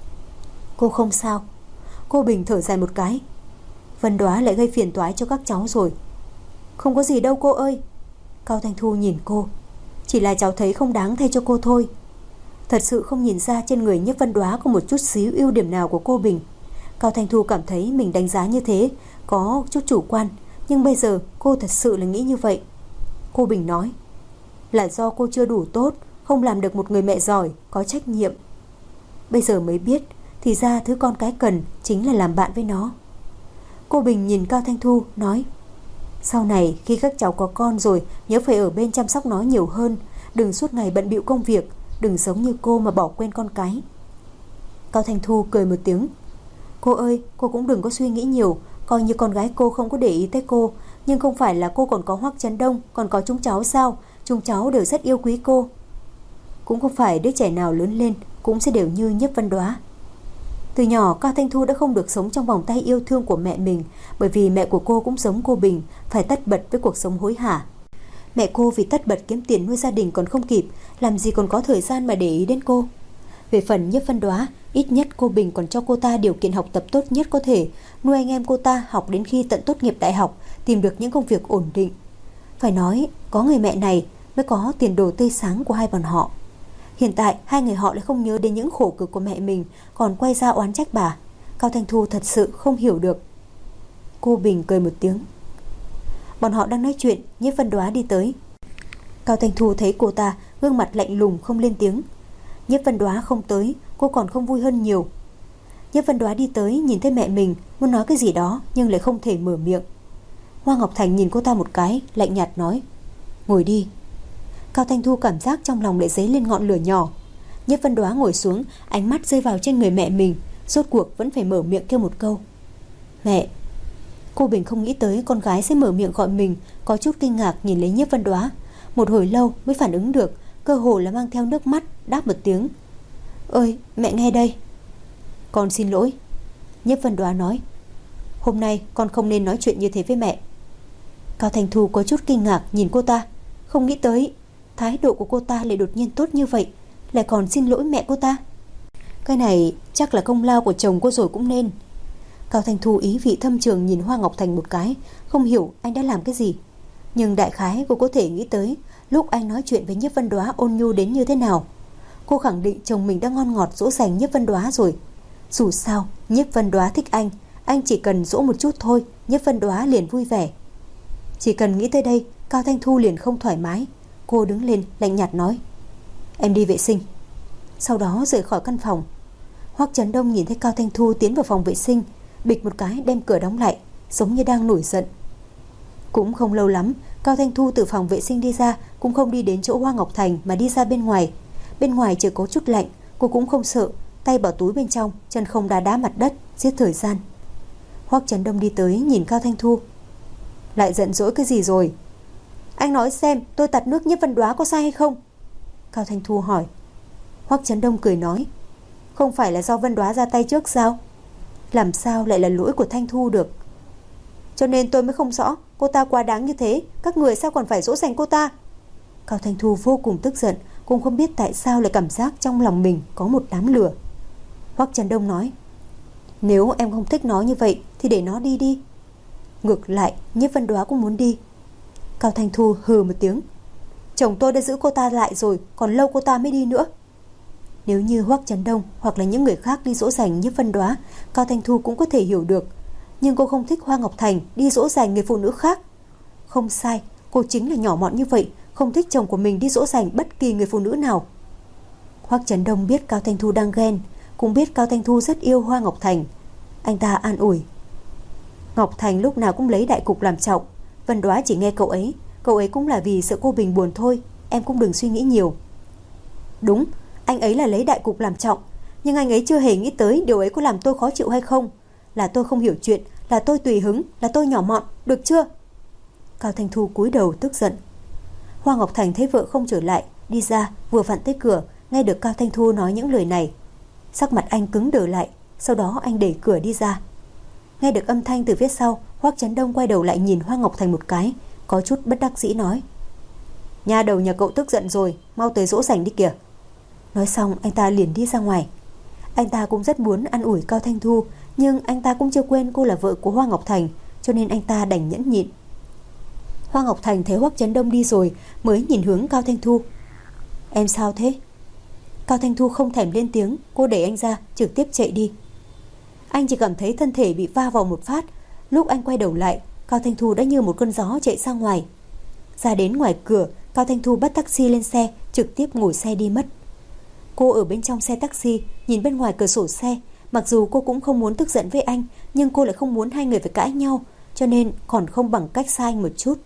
Speaker 1: Cô không sao. Cô Bình thở dài một cái. Vân Đoá lại gây phiền toái cho các cháu rồi. Không có gì đâu cô ơi. Cao Thanh Thu nhìn cô. Chỉ là cháu thấy không đáng thay cho cô thôi. Thật sự không nhìn ra trên người Nhiếp Vân Đoá có một chút xíu ưu điểm nào của cô Bình. Cao Thanh Thu cảm thấy mình đánh giá như thế có chút chủ quan, nhưng bây giờ cô thật sự là nghĩ như vậy. Cô Bình nói. Là do cô chưa đủ tốt, không làm được một người mẹ giỏi, có trách nhiệm. Bây giờ mới biết, thì ra thứ con cái cần chính là làm bạn với nó. Cô Bình nhìn Cao Thanh Thu nói. Sau này khi các cháu có con rồi, nhớ phải ở bên chăm sóc nó nhiều hơn. Đừng suốt ngày bận bịu công việc, đừng giống như cô mà bỏ quên con cái. Cao Thanh Thu cười một tiếng. Cô ơi, cô cũng đừng có suy nghĩ nhiều. Coi như con gái cô không có để ý tới cô. Nhưng không phải là cô còn có Hoắc Chấn Đông, còn có chúng cháu sao? Chúng cháu đều rất yêu quý cô. Cũng không phải đứa trẻ nào lớn lên cũng sẽ đều như Nhiếp Vân Đoá. Từ nhỏ Cao Thanh Thu đã không được sống trong vòng tay yêu thương của mẹ mình, bởi vì mẹ của cô cũng giống cô Bình, phải tất bật với cuộc sống hối hả. Mẹ cô vì tất bật kiếm tiền nuôi gia đình còn không kịp, làm gì còn có thời gian mà để ý đến cô. Về phần Nhiếp Vân Đoá, ít nhất cô Bình còn cho cô ta điều kiện học tập tốt nhất có thể, nuôi anh em cô ta học đến khi tận tốt nghiệp đại học, tìm được những công việc ổn định. Phải nói, có người mẹ này mới có tiền đồ tươi sáng của hai bọn họ. Hiện tại hai người họ lại không nhớ đến những khổ cực của mẹ mình, còn quay ra oán trách bà. Cao Thanh Thu thật sự không hiểu được. Cô Bình cười một tiếng. Bọn họ đang nói chuyện, Nhiếp Vân Đoá đi tới. Cao Thanh Thu thấy cô ta gương mặt lạnh lùng không lên tiếng. Nhiếp Vân Đoá không tới, cô còn không vui hơn nhiều. Nhiếp Vân Đoá đi tới, nhìn thấy mẹ mình, muốn nói cái gì đó nhưng lại không thể mở miệng. Hoa Ngọc Thành nhìn cô ta một cái, lạnh nhạt nói. Ngồi đi. Cao Thanh Thu cảm giác trong lòng lại dấy lên ngọn lửa nhỏ. Nhiếp Vân Đoá ngồi xuống, ánh mắt rơi vào trên người mẹ mình, rốt cuộc vẫn phải mở miệng kêu một câu. Mẹ. Cô Bình không nghĩ tới con gái sẽ mở miệng gọi mình, có chút kinh ngạc nhìn lấy Nhiếp Vân Đoá. Một hồi lâu mới phản ứng được, cơ hồ là mang theo nước mắt, đáp một tiếng. Ơi, mẹ nghe đây. Con xin lỗi. Nhiếp Vân Đoá nói. Hôm nay con không nên nói chuyện như thế với mẹ. Cao Thanh Thu có chút kinh ngạc nhìn cô ta, không nghĩ tới thái độ của cô ta lại đột nhiên tốt như vậy, lại còn xin lỗi mẹ cô ta. Cái này chắc là công lao của chồng cô rồi cũng nên. Cao Thanh Thu ý vị thâm trường nhìn Hoa Ngọc Thành một cái, không hiểu anh đã làm cái gì. Nhưng đại khái cô có thể nghĩ tới lúc anh nói chuyện với Nhiếp Vân Đoá ôn nhu đến như thế nào. Cô khẳng định chồng mình đã ngon ngọt dỗ dành Nhiếp Vân Đoá rồi. Dù sao Nhiếp Vân Đoá thích anh, anh chỉ cần dỗ một chút thôi, Nhiếp Vân Đoá liền vui vẻ. Chỉ cần nghĩ tới đây, Cao Thanh Thu liền không thoải mái. Cô đứng lên lạnh nhạt nói. Em đi vệ sinh. Sau đó rời khỏi căn phòng. Hoắc Chấn Đông nhìn thấy Cao Thanh Thu tiến vào phòng vệ sinh, bịch một cái đem cửa đóng lại, giống như đang nổi giận. Cũng không lâu lắm, Cao Thanh Thu từ phòng vệ sinh đi ra, cũng không đi đến chỗ Hoa Ngọc Thành mà đi ra bên ngoài. Bên ngoài trời có chút lạnh, cô cũng không sợ, tay bỏ túi bên trong, chân không đá đá mặt đất, giết thời gian. Hoắc Chấn Đông đi tới nhìn Cao Thanh Thu. Lại giận dỗi cái gì rồi? Anh nói xem tôi tạt nước Nhiếp Vân Đoá có sai hay không? Cao Thanh Thu hỏi. Hoắc Chấn Đông cười nói. Không phải là do Vân Đoá ra tay trước sao? Làm sao lại là lỗi của Thanh Thu được? Cho nên tôi mới không rõ, cô ta quá đáng như thế, các người sao còn phải dỗ dành cô ta? Cao Thanh Thu vô cùng tức giận, cũng không biết tại sao lại cảm giác trong lòng mình có một đám lửa. Hoắc Chấn Đông nói. Nếu em không thích nó như vậy thì để nó đi đi. Ngược lại Nhiếp Vân Đoá cũng muốn đi. Cao Thanh Thu hừ một tiếng. Chồng tôi đã giữ cô ta lại rồi, còn lâu cô ta mới đi nữa. Nếu như Hoắc Chấn Đông hoặc là những người khác đi dỗ dành Nhiếp Vân Đoá, Cao Thanh Thu cũng có thể hiểu được. Nhưng cô không thích Hoa Ngọc Thành đi dỗ dành người phụ nữ khác. Không sai, cô chính là nhỏ mọn như vậy, không thích chồng của mình đi dỗ dành bất kỳ người phụ nữ nào. Hoắc Chấn Đông biết Cao Thanh Thu đang ghen, cũng biết Cao Thanh Thu rất yêu Hoa Ngọc Thành. Anh ta an ủi: Ngọc Thành lúc nào cũng lấy đại cục làm trọng, Vân Đoá chỉ nghe cậu ấy, cậu ấy cũng là vì sợ cô Bình buồn thôi, em cũng đừng suy nghĩ nhiều. Đúng, anh ấy là lấy đại cục làm trọng, nhưng anh ấy chưa hề nghĩ tới điều ấy có làm tôi khó chịu hay không. Là tôi không hiểu chuyện, là tôi tùy hứng, là tôi nhỏ mọn, được chưa? Cao Thanh Thu cúi đầu tức giận. Hoa Ngọc Thành thấy vợ không trở lại, đi ra, vừa vặn tới cửa, nghe được Cao Thanh Thu nói những lời này. Sắc mặt anh cứng đờ lại, sau đó anh đẩy cửa đi ra. Nghe được âm thanh từ phía sau, Hoắc Chấn Đông quay đầu lại nhìn Hoa Ngọc Thành một cái, có chút bất đắc dĩ nói: Nhà đầu nhà cậu tức giận rồi, mau tới dỗ dành đi kìa. Nói xong anh ta liền đi ra ngoài. Anh ta cũng rất muốn an ủi Cao Thanh Thu, nhưng anh ta cũng chưa quên cô là vợ của Hoa Ngọc Thành, cho nên anh ta đành nhẫn nhịn. Hoa Ngọc Thành thấy Hoắc Chấn Đông đi rồi mới nhìn hướng Cao Thanh Thu. Em sao thế? Cao Thanh Thu không thèm lên tiếng, cô đẩy anh ra, trực tiếp chạy đi. Anh chỉ cảm thấy thân thể bị va vào một phát. Lúc anh quay đầu lại, Cao Thanh Thu đã như một cơn gió chạy ra ngoài. Ra đến ngoài cửa, Cao Thanh Thu bắt taxi lên xe, trực tiếp ngồi xe đi mất. Cô ở bên trong xe taxi, nhìn bên ngoài cửa sổ xe. Mặc dù cô cũng không muốn tức giận với anh, nhưng cô lại không muốn hai người phải cãi nhau, cho nên còn không bằng cách xa anh một chút.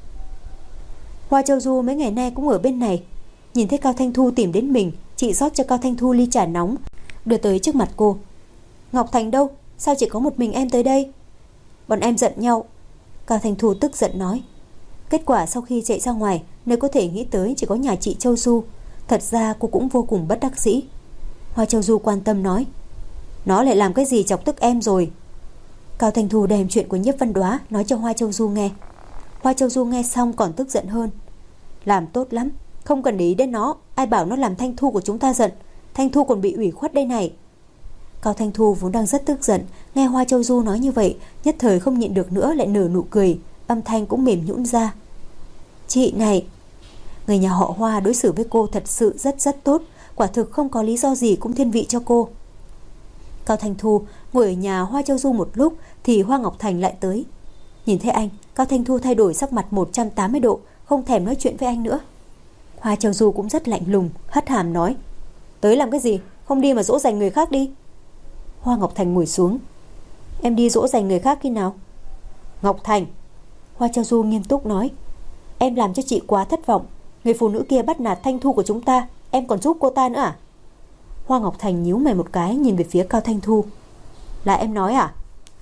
Speaker 1: Hoa Châu Du mấy ngày nay cũng ở bên này. Nhìn thấy Cao Thanh Thu tìm đến mình, chị rót cho Cao Thanh Thu ly trà nóng, đưa tới trước mặt cô. Ngọc Thành đâu? Sao chỉ có một mình em tới đây? Bọn em giận nhau. Cao Thanh Thu tức giận nói. Kết quả sau khi chạy ra ngoài, nơi có thể nghĩ tới chỉ có nhà chị Châu Du. Thật ra cô cũng vô cùng bất đắc dĩ. Hoa Châu Du quan tâm nói: Nó lại làm cái gì chọc tức em rồi? Cao Thanh Thu đem chuyện của Nhiếp Vân Đoá nói cho Hoa Châu Du nghe. Hoa Châu Du nghe xong còn tức giận hơn. Làm tốt lắm, không cần để ý đến nó. Ai bảo nó làm Thanh Thu của chúng ta giận. Thanh Thu còn bị ủy khuất đây này. Cao Thanh Thu vốn đang rất tức giận, nghe Hoa Châu Du nói như vậy, nhất thời không nhịn được nữa lại nở nụ cười, âm thanh cũng mềm nhũn ra. Chị này, người nhà họ Hoa đối xử với cô thật sự rất rất tốt, quả thực không có lý do gì cũng thiên vị cho cô. Cao Thanh Thu ngồi ở nhà Hoa Châu Du một lúc thì Hoa Ngọc Thành lại tới. Nhìn thấy anh, Cao Thanh Thu thay đổi sắc mặt một trăm tám mươi độ, không thèm nói chuyện với anh nữa. Hoa Châu Du cũng rất lạnh lùng, hất hàm nói: Tới làm cái gì, không đi mà dỗ dành người khác đi. Hoa Ngọc Thành ngồi xuống. Em đi dỗ dành người khác khi nào? Ngọc Thành, Hoa Châu Du nghiêm túc nói, em làm cho chị quá thất vọng. Người phụ nữ kia bắt nạt Thanh Thu của chúng ta, em còn giúp cô ta nữa à? Hoa Ngọc Thành nhíu mày một cái, nhìn về phía Cao Thanh Thu. Là em nói à?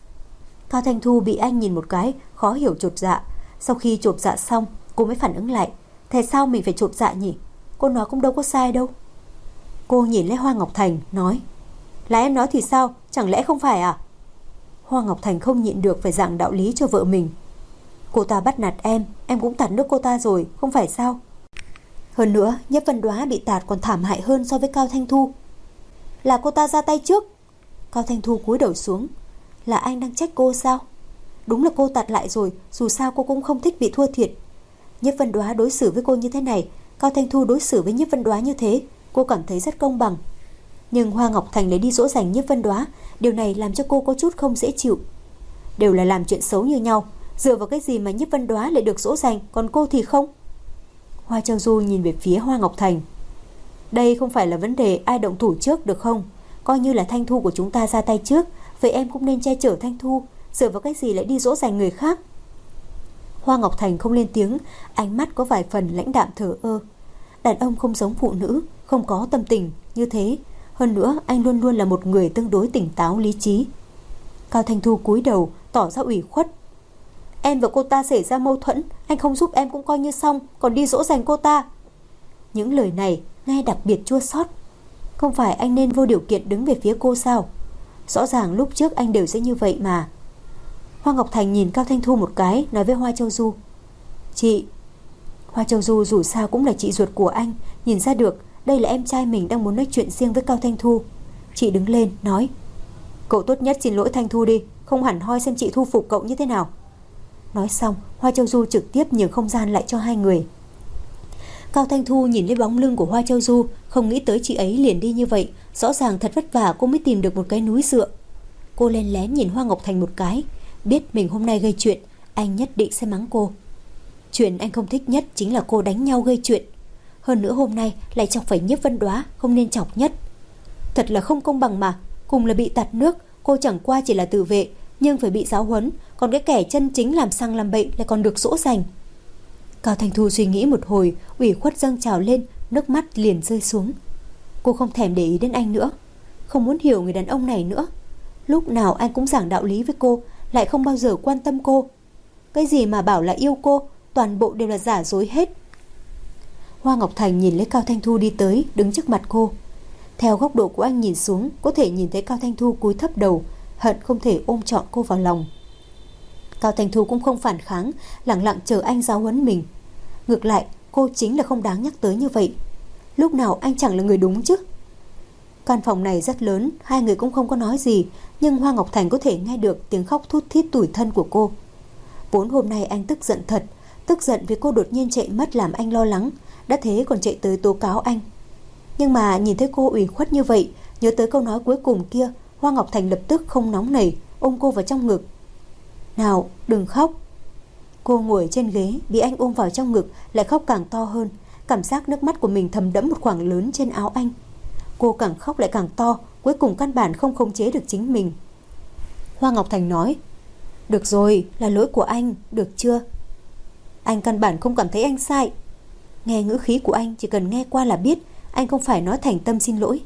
Speaker 1: Cao Thanh Thu bị anh nhìn một cái, khó hiểu chột dạ. Sau khi chột dạ xong, cô mới phản ứng lại. Tại sao mình phải chột dạ nhỉ? Cô nói cũng đâu có sai đâu. Cô nhìn lấy Hoa Ngọc Thành, nói, là em nói thì sao? Chẳng lẽ không phải à? Hoa Ngọc Thành không nhịn được phải giảng đạo lý cho vợ mình. Cô ta bắt nạt em, em cũng tạt nước cô ta rồi, không phải sao? Hơn nữa, Nhiếp Vân Đoá bị tạt còn thảm hại hơn so với Cao Thanh Thu. Là cô ta ra tay trước. Cao Thanh Thu cúi đầu xuống. Là anh đang trách cô sao? Đúng là cô tạt lại rồi, dù sao cô cũng không thích bị thua thiệt. Nhiếp Vân Đoá đối xử với cô như thế này, Cao Thanh Thu đối xử với Nhiếp Vân Đoá như thế, cô cảm thấy rất công bằng. Nhưng Hoa Ngọc Thành lấy đi dỗ dành Nhiếp Vân Đoá, điều này làm cho cô có chút không dễ chịu. Đều là làm chuyện xấu như nhau, dựa vào cái gì mà Nhiếp Vân Đoá lại được dỗ dành, còn cô thì không? Hoa Châu Du nhìn về phía Hoa Ngọc Thành. Đây không phải là vấn đề ai động thủ trước được không? Coi như là Thanh Thu của chúng ta ra tay trước, vậy em cũng nên che chở Thanh Thu, dựa vào cái gì lại đi dỗ dành người khác? Hoa Ngọc Thành không lên tiếng, ánh mắt có vài phần lãnh đạm thờ ơ. Đàn ông không giống phụ nữ, không có tâm tình như thế. Hơn nữa, anh luôn luôn là một người tương đối tỉnh táo lý trí. Cao Thanh Thu cúi đầu, tỏ ra ủy khuất. Em và cô ta xảy ra mâu thuẫn, anh không giúp em cũng coi như xong, còn đi dỗ dành cô ta. Những lời này nghe đặc biệt chua xót. Không phải anh nên vô điều kiện đứng về phía cô sao? Rõ ràng lúc trước anh đều sẽ như vậy mà. Hoa Ngọc Thành nhìn Cao Thanh Thu một cái, nói với Hoa Châu Du. Chị. Hoa Châu Du dù sao cũng là chị ruột của anh, nhìn ra được đây là em trai mình đang muốn nói chuyện riêng với Cao Thanh Thu. Chị đứng lên nói, cậu tốt nhất xin lỗi Thanh Thu đi, không hẳn hoi xem chị thu phục cậu như thế nào. Nói xong, Hoa Châu Du trực tiếp nhường không gian lại cho hai người. Cao Thanh Thu nhìn lên bóng lưng của Hoa Châu Du, không nghĩ tới chị ấy liền đi như vậy. Rõ ràng thật vất vả cô mới tìm được một cái núi dựa. Cô len lén nhìn Hoa Ngọc Thành một cái, biết mình hôm nay gây chuyện, anh nhất định sẽ mắng cô. Chuyện anh không thích nhất chính là cô đánh nhau gây chuyện. Hơn nữa hôm nay lại chọc phải Nhiếp Vân Đoá, không nên chọc nhất. Thật là không công bằng mà. Cùng là bị tạt nước, cô chẳng qua chỉ là tự vệ, nhưng phải bị giáo huấn. Còn cái kẻ chân chính làm xăng làm bậy lại còn được dỗ dành. Cao Thanh Thu suy nghĩ một hồi, ủy khuất dâng trào lên, nước mắt liền rơi xuống. Cô không thèm để ý đến anh nữa, không muốn hiểu người đàn ông này nữa. Lúc nào anh cũng giảng đạo lý với cô, lại không bao giờ quan tâm cô. Cái gì mà bảo là yêu cô, toàn bộ đều là giả dối hết. Hoa Ngọc Thành nhìn lấy Cao Thanh Thu đi tới, đứng trước mặt cô. Theo góc độ của anh nhìn xuống, có thể nhìn thấy Cao Thanh Thu cúi thấp đầu, hận không thể ôm trọn cô vào lòng. Cao Thanh Thu cũng không phản kháng, lặng lặng chờ anh giáo huấn mình. Ngược lại, cô chính là không đáng nhắc tới như vậy. Lúc nào anh chẳng là người đúng chứ? Căn phòng này rất lớn, hai người cũng không có nói gì, nhưng Hoa Ngọc Thành có thể nghe được tiếng khóc thút thít tủi thân của cô. Vốn hôm nay anh tức giận thật, tức giận vì cô đột nhiên chạy mất làm anh lo lắng, đã thế còn chạy tới tố cáo anh. Nhưng mà nhìn thấy cô ủy khuất như vậy, nhớ tới câu nói cuối cùng kia, Hoa Ngọc Thành lập tức không nóng nảy, ôm cô vào trong ngực. Nào, đừng khóc. Cô ngồi trên ghế, bị anh ôm vào trong ngực, lại khóc càng to hơn, cảm giác nước mắt của mình thấm đẫm một khoảng lớn trên áo anh. Cô càng khóc lại càng to, cuối cùng căn bản không khống chế được chính mình. Hoa Ngọc Thành nói, được rồi, là lỗi của anh, được chưa? Anh căn bản không cảm thấy anh sai. Nghe ngữ khí của anh, chỉ cần nghe qua là biết anh không phải nói thành tâm xin lỗi.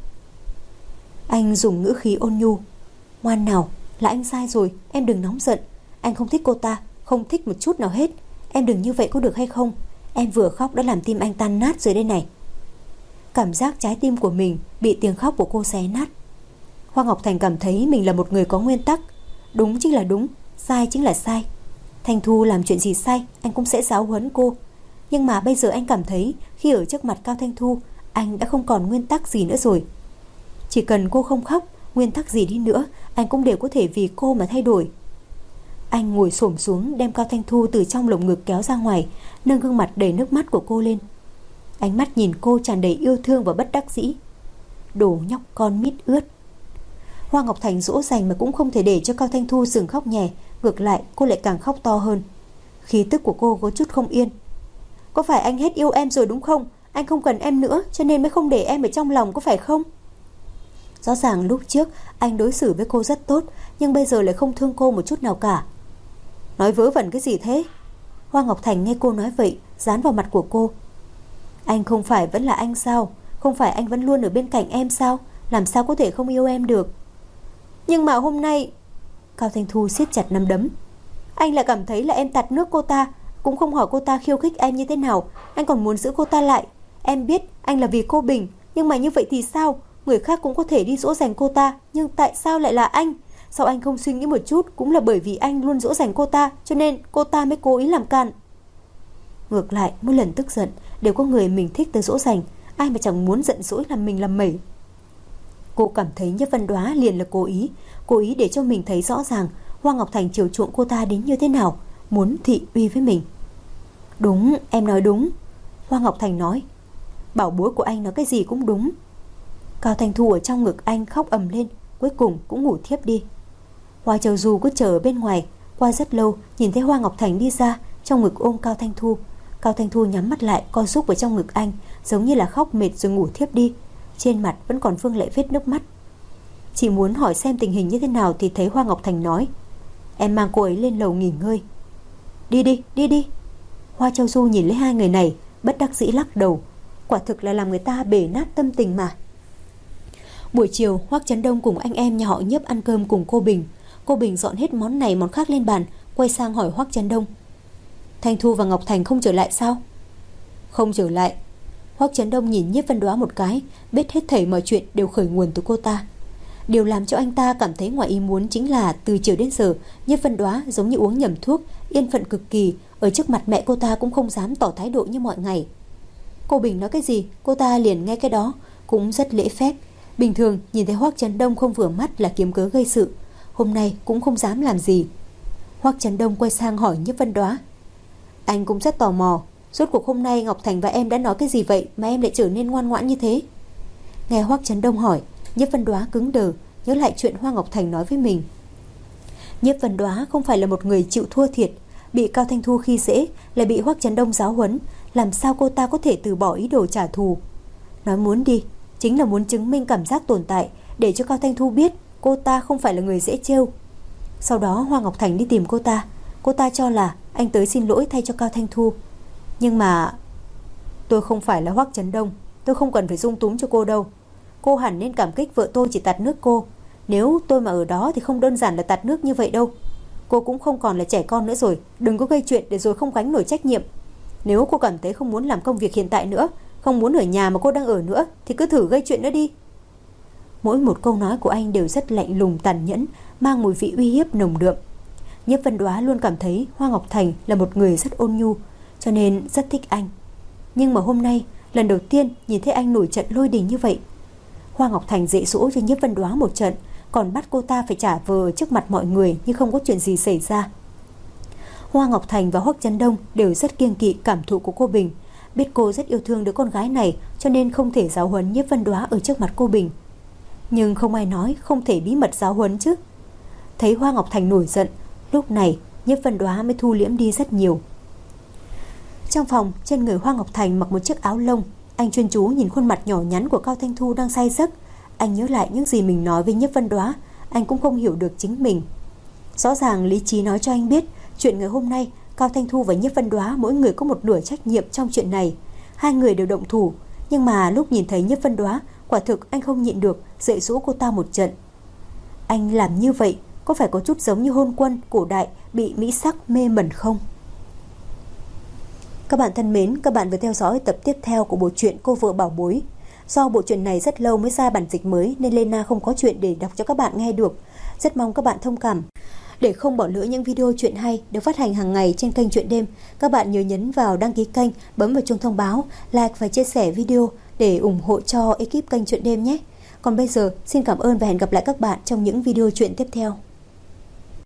Speaker 1: Anh dùng ngữ khí ôn nhu, ngoan nào, là anh sai rồi, em đừng nóng giận. Anh không thích cô ta, không thích một chút nào hết. Em đừng như vậy có được hay không? Em vừa khóc đã làm tim anh tan nát rồi đây này. Cảm giác trái tim của mình bị tiếng khóc của cô xé nát. Hoa Ngọc Thành cảm thấy mình là một người có nguyên tắc. Đúng chính là đúng, sai chính là sai. Thanh Thu làm chuyện gì sai, anh cũng sẽ giáo huấn cô. Nhưng mà bây giờ anh cảm thấy khi ở trước mặt Cao Thanh Thu, anh đã không còn nguyên tắc gì nữa rồi. Chỉ cần cô không khóc, nguyên tắc gì đi nữa, anh cũng đều có thể vì cô mà thay đổi. Anh ngồi xổm xuống, đem Cao Thanh Thu từ trong lồng ngực kéo ra ngoài, nâng gương mặt đầy nước mắt của cô lên. Ánh mắt nhìn cô tràn đầy yêu thương và bất đắc dĩ. Đồ nhóc con mít ướt. Hoa Ngọc Thành dỗ dành mà cũng không thể để cho Cao Thanh Thu dừng khóc nhè, ngược lại cô lại càng khóc to hơn. Khí tức của cô có chút không yên. Có phải anh hết yêu em rồi đúng không? Anh không cần em nữa cho nên mới không để em ở trong lòng, có phải không? Rõ ràng lúc trước anh đối xử với cô rất tốt, nhưng bây giờ lại không thương cô một chút nào cả. Nói vớ vẩn cái gì thế? Hoa Ngọc Thành nghe cô nói vậy, dán vào mặt của cô. Anh không phải vẫn là anh sao? Không phải anh vẫn luôn ở bên cạnh em sao? Làm sao có thể không yêu em được? Nhưng mà hôm nay... Cao Thanh Thu siết chặt nắm đấm. Anh lại cảm thấy là em tạt nước cô ta, cũng không hỏi cô ta khiêu khích em như thế nào. Anh còn muốn giữ cô ta lại. Em biết anh là vì cô Bình, nhưng mà như vậy thì sao? Người khác cũng có thể đi dỗ dành cô ta, nhưng tại sao lại là anh? Sao anh không suy nghĩ một chút? Cũng là bởi vì anh luôn dỗ dành cô ta, cho nên cô ta mới cố ý làm càn. Ngược lại, mỗi lần tức giận đều có người mình thích tới dỗ dành. Ai mà chẳng muốn giận dỗi làm mình làm mẩy. Cô cảm thấy Nhiếp Vân Đoá liền là cố ý, cố ý để cho mình thấy rõ ràng Hoa Ngọc Thành chiều chuộng cô ta đến như thế nào, muốn thị uy với mình. Đúng, em nói đúng. Hoa Ngọc Thành nói. Bảo bối của anh nói cái gì cũng đúng. Cao Thanh Thu ở trong ngực anh khóc ầm lên, cuối cùng cũng ngủ thiếp đi. Hoa Châu Du cứ chờ ở bên ngoài, qua rất lâu nhìn thấy Hoa Ngọc Thành đi ra, trong ngực ôm Cao Thanh Thu. Cao Thanh Thu nhắm mắt lại, co rúm vào trong ngực anh, giống như là khóc mệt rồi ngủ thiếp đi. Trên mặt vẫn còn vương lệ vết nước mắt. Chỉ muốn hỏi xem tình hình như thế nào thì thấy Hoa Ngọc Thành nói, em mang cô ấy lên lầu nghỉ ngơi. Đi đi, đi đi. Hoa Châu Du nhìn lấy hai người này, bất đắc dĩ lắc đầu. Quả thực là làm người ta bể nát tâm tình mà. Buổi chiều, Hoắc Chấn Đông cùng anh em nhà họ Nhiếp ăn cơm cùng cô Bình. Cô Bình dọn hết món này món khác lên bàn, quay sang hỏi Hoắc Chấn Đông, Thanh Thu và Ngọc Thành không trở lại sao? Không trở lại. Hoắc Chấn Đông nhìn Nhiếp Vân Đoá một cái, biết hết thảy mọi chuyện đều khởi nguồn từ cô ta. Điều làm cho anh ta cảm thấy ngoài ý muốn chính là từ chiều đến giờ, Nhiếp Vân Đoá giống như uống nhầm thuốc, yên phận cực kỳ, ở trước mặt mẹ cô ta cũng không dám tỏ thái độ như mọi ngày. Cô Bình nói cái gì, cô ta liền nghe cái đó, cũng rất lễ phép. Bình thường nhìn thấy Hoắc Chấn Đông không vừa mắt là kiếm cớ gây sự, hôm nay cũng không dám làm gì. Hoắc Chấn Đông quay sang hỏi Nhiếp Vân Đoá, anh cũng rất tò mò, Rốt cuộc hôm nay Ngọc Thành và em đã nói cái gì vậy mà em lại trở nên ngoan ngoãn như thế? Nghe Hoắc Chấn Đông hỏi, Nhiếp Vân Đoá cứng đờ, nhớ lại chuyện Hoa Ngọc Thành nói với mình. Nhiếp Vân Đoá không phải là một người chịu thua thiệt, bị Cao Thanh Thu khi dễ, lại bị Hoắc Chấn Đông giáo huấn, làm sao cô ta có thể từ bỏ ý đồ trả thù? Nói muốn đi, chính là muốn chứng minh cảm giác tồn tại, để cho Cao Thanh Thu biết cô ta không phải là người dễ trêu. Sau đó Hoa Ngọc Thành đi tìm cô ta, cô ta cho là anh tới xin lỗi thay cho Cao Thanh Thu. Nhưng mà tôi không phải là Hoắc Chấn Đông, tôi không cần phải dung túng cho cô đâu. Cô hẳn nên cảm kích vợ tôi chỉ tạt nước cô. Nếu tôi mà ở đó thì không đơn giản là tạt nước như vậy đâu. Cô cũng không còn là trẻ con nữa rồi, đừng có gây chuyện để rồi không gánh nổi trách nhiệm. Nếu cô cảm thấy không muốn làm công việc hiện tại nữa, không muốn ở nhà mà cô đang ở nữa, thì cứ thử gây chuyện nữa đi. Mỗi một câu nói của anh đều rất lạnh lùng tàn nhẫn, mang mùi vị uy hiếp nồng đượm. Nhiếp Vân Đoá luôn cảm thấy Hoa Ngọc Thành là một người rất ôn nhu, cho nên rất thích anh. Nhưng mà hôm nay, lần đầu tiên nhìn thấy anh nổi trận lôi đình như vậy. Hoa Ngọc Thành dạy dỗ cho Nhiếp Vân Đoá một trận, còn bắt cô ta phải trả vờ trước mặt mọi người như không có chuyện gì xảy ra. Hoa Ngọc Thành và Hoắc Chấn Đông đều rất kiêng kỵ cảm thụ của cô Bình, biết cô rất yêu thương đứa con gái này, cho nên không thể giáo huấn Nhiếp Vân Đoá ở trước mặt cô Bình. Nhưng không ai nói không thể bí mật giáo huấn chứ. Thấy Hoa Ngọc Thành nổi giận, lúc này Nhiếp Vân Đoá mới thu liễm đi rất nhiều. Trong phòng, trên người Hoa Ngọc Thành mặc một chiếc áo lông. Anh chuyên chú nhìn khuôn mặt nhỏ nhắn của Cao Thanh Thu đang say giấc. Anh nhớ lại những gì mình nói với Nhiếp Vân Đoá, anh cũng không hiểu được chính mình. Rõ ràng lý trí nói cho anh biết, chuyện ngày hôm nay Cao Thanh Thu và Nhiếp Vân Đoá mỗi người có một nửa trách nhiệm trong chuyện này. Hai người đều động thủ, nhưng mà lúc nhìn thấy Nhiếp Vân Đoá, quả thực anh không nhịn được dạy dỗ cô ta một trận. Anh làm như vậy có phải có chút giống như hôn quân cổ đại bị mỹ sắc mê mẩn không? Các bạn thân mến, các bạn vừa theo dõi tập tiếp theo của bộ truyện Cô Vợ Bảo Bối. Do bộ truyện này rất lâu mới ra bản dịch mới nên Lena không có chuyện để đọc cho các bạn nghe được. Rất mong các bạn thông cảm. Để không bỏ lỡ những video truyện hay được phát hành hàng ngày trên kênh Truyện Đêm, các bạn nhớ nhấn vào đăng ký kênh, bấm vào chuông thông báo, like và chia sẻ video để ủng hộ cho ekip kênh Truyện Đêm nhé. Còn bây giờ, xin cảm ơn và hẹn gặp lại các bạn trong những video truyện tiếp theo.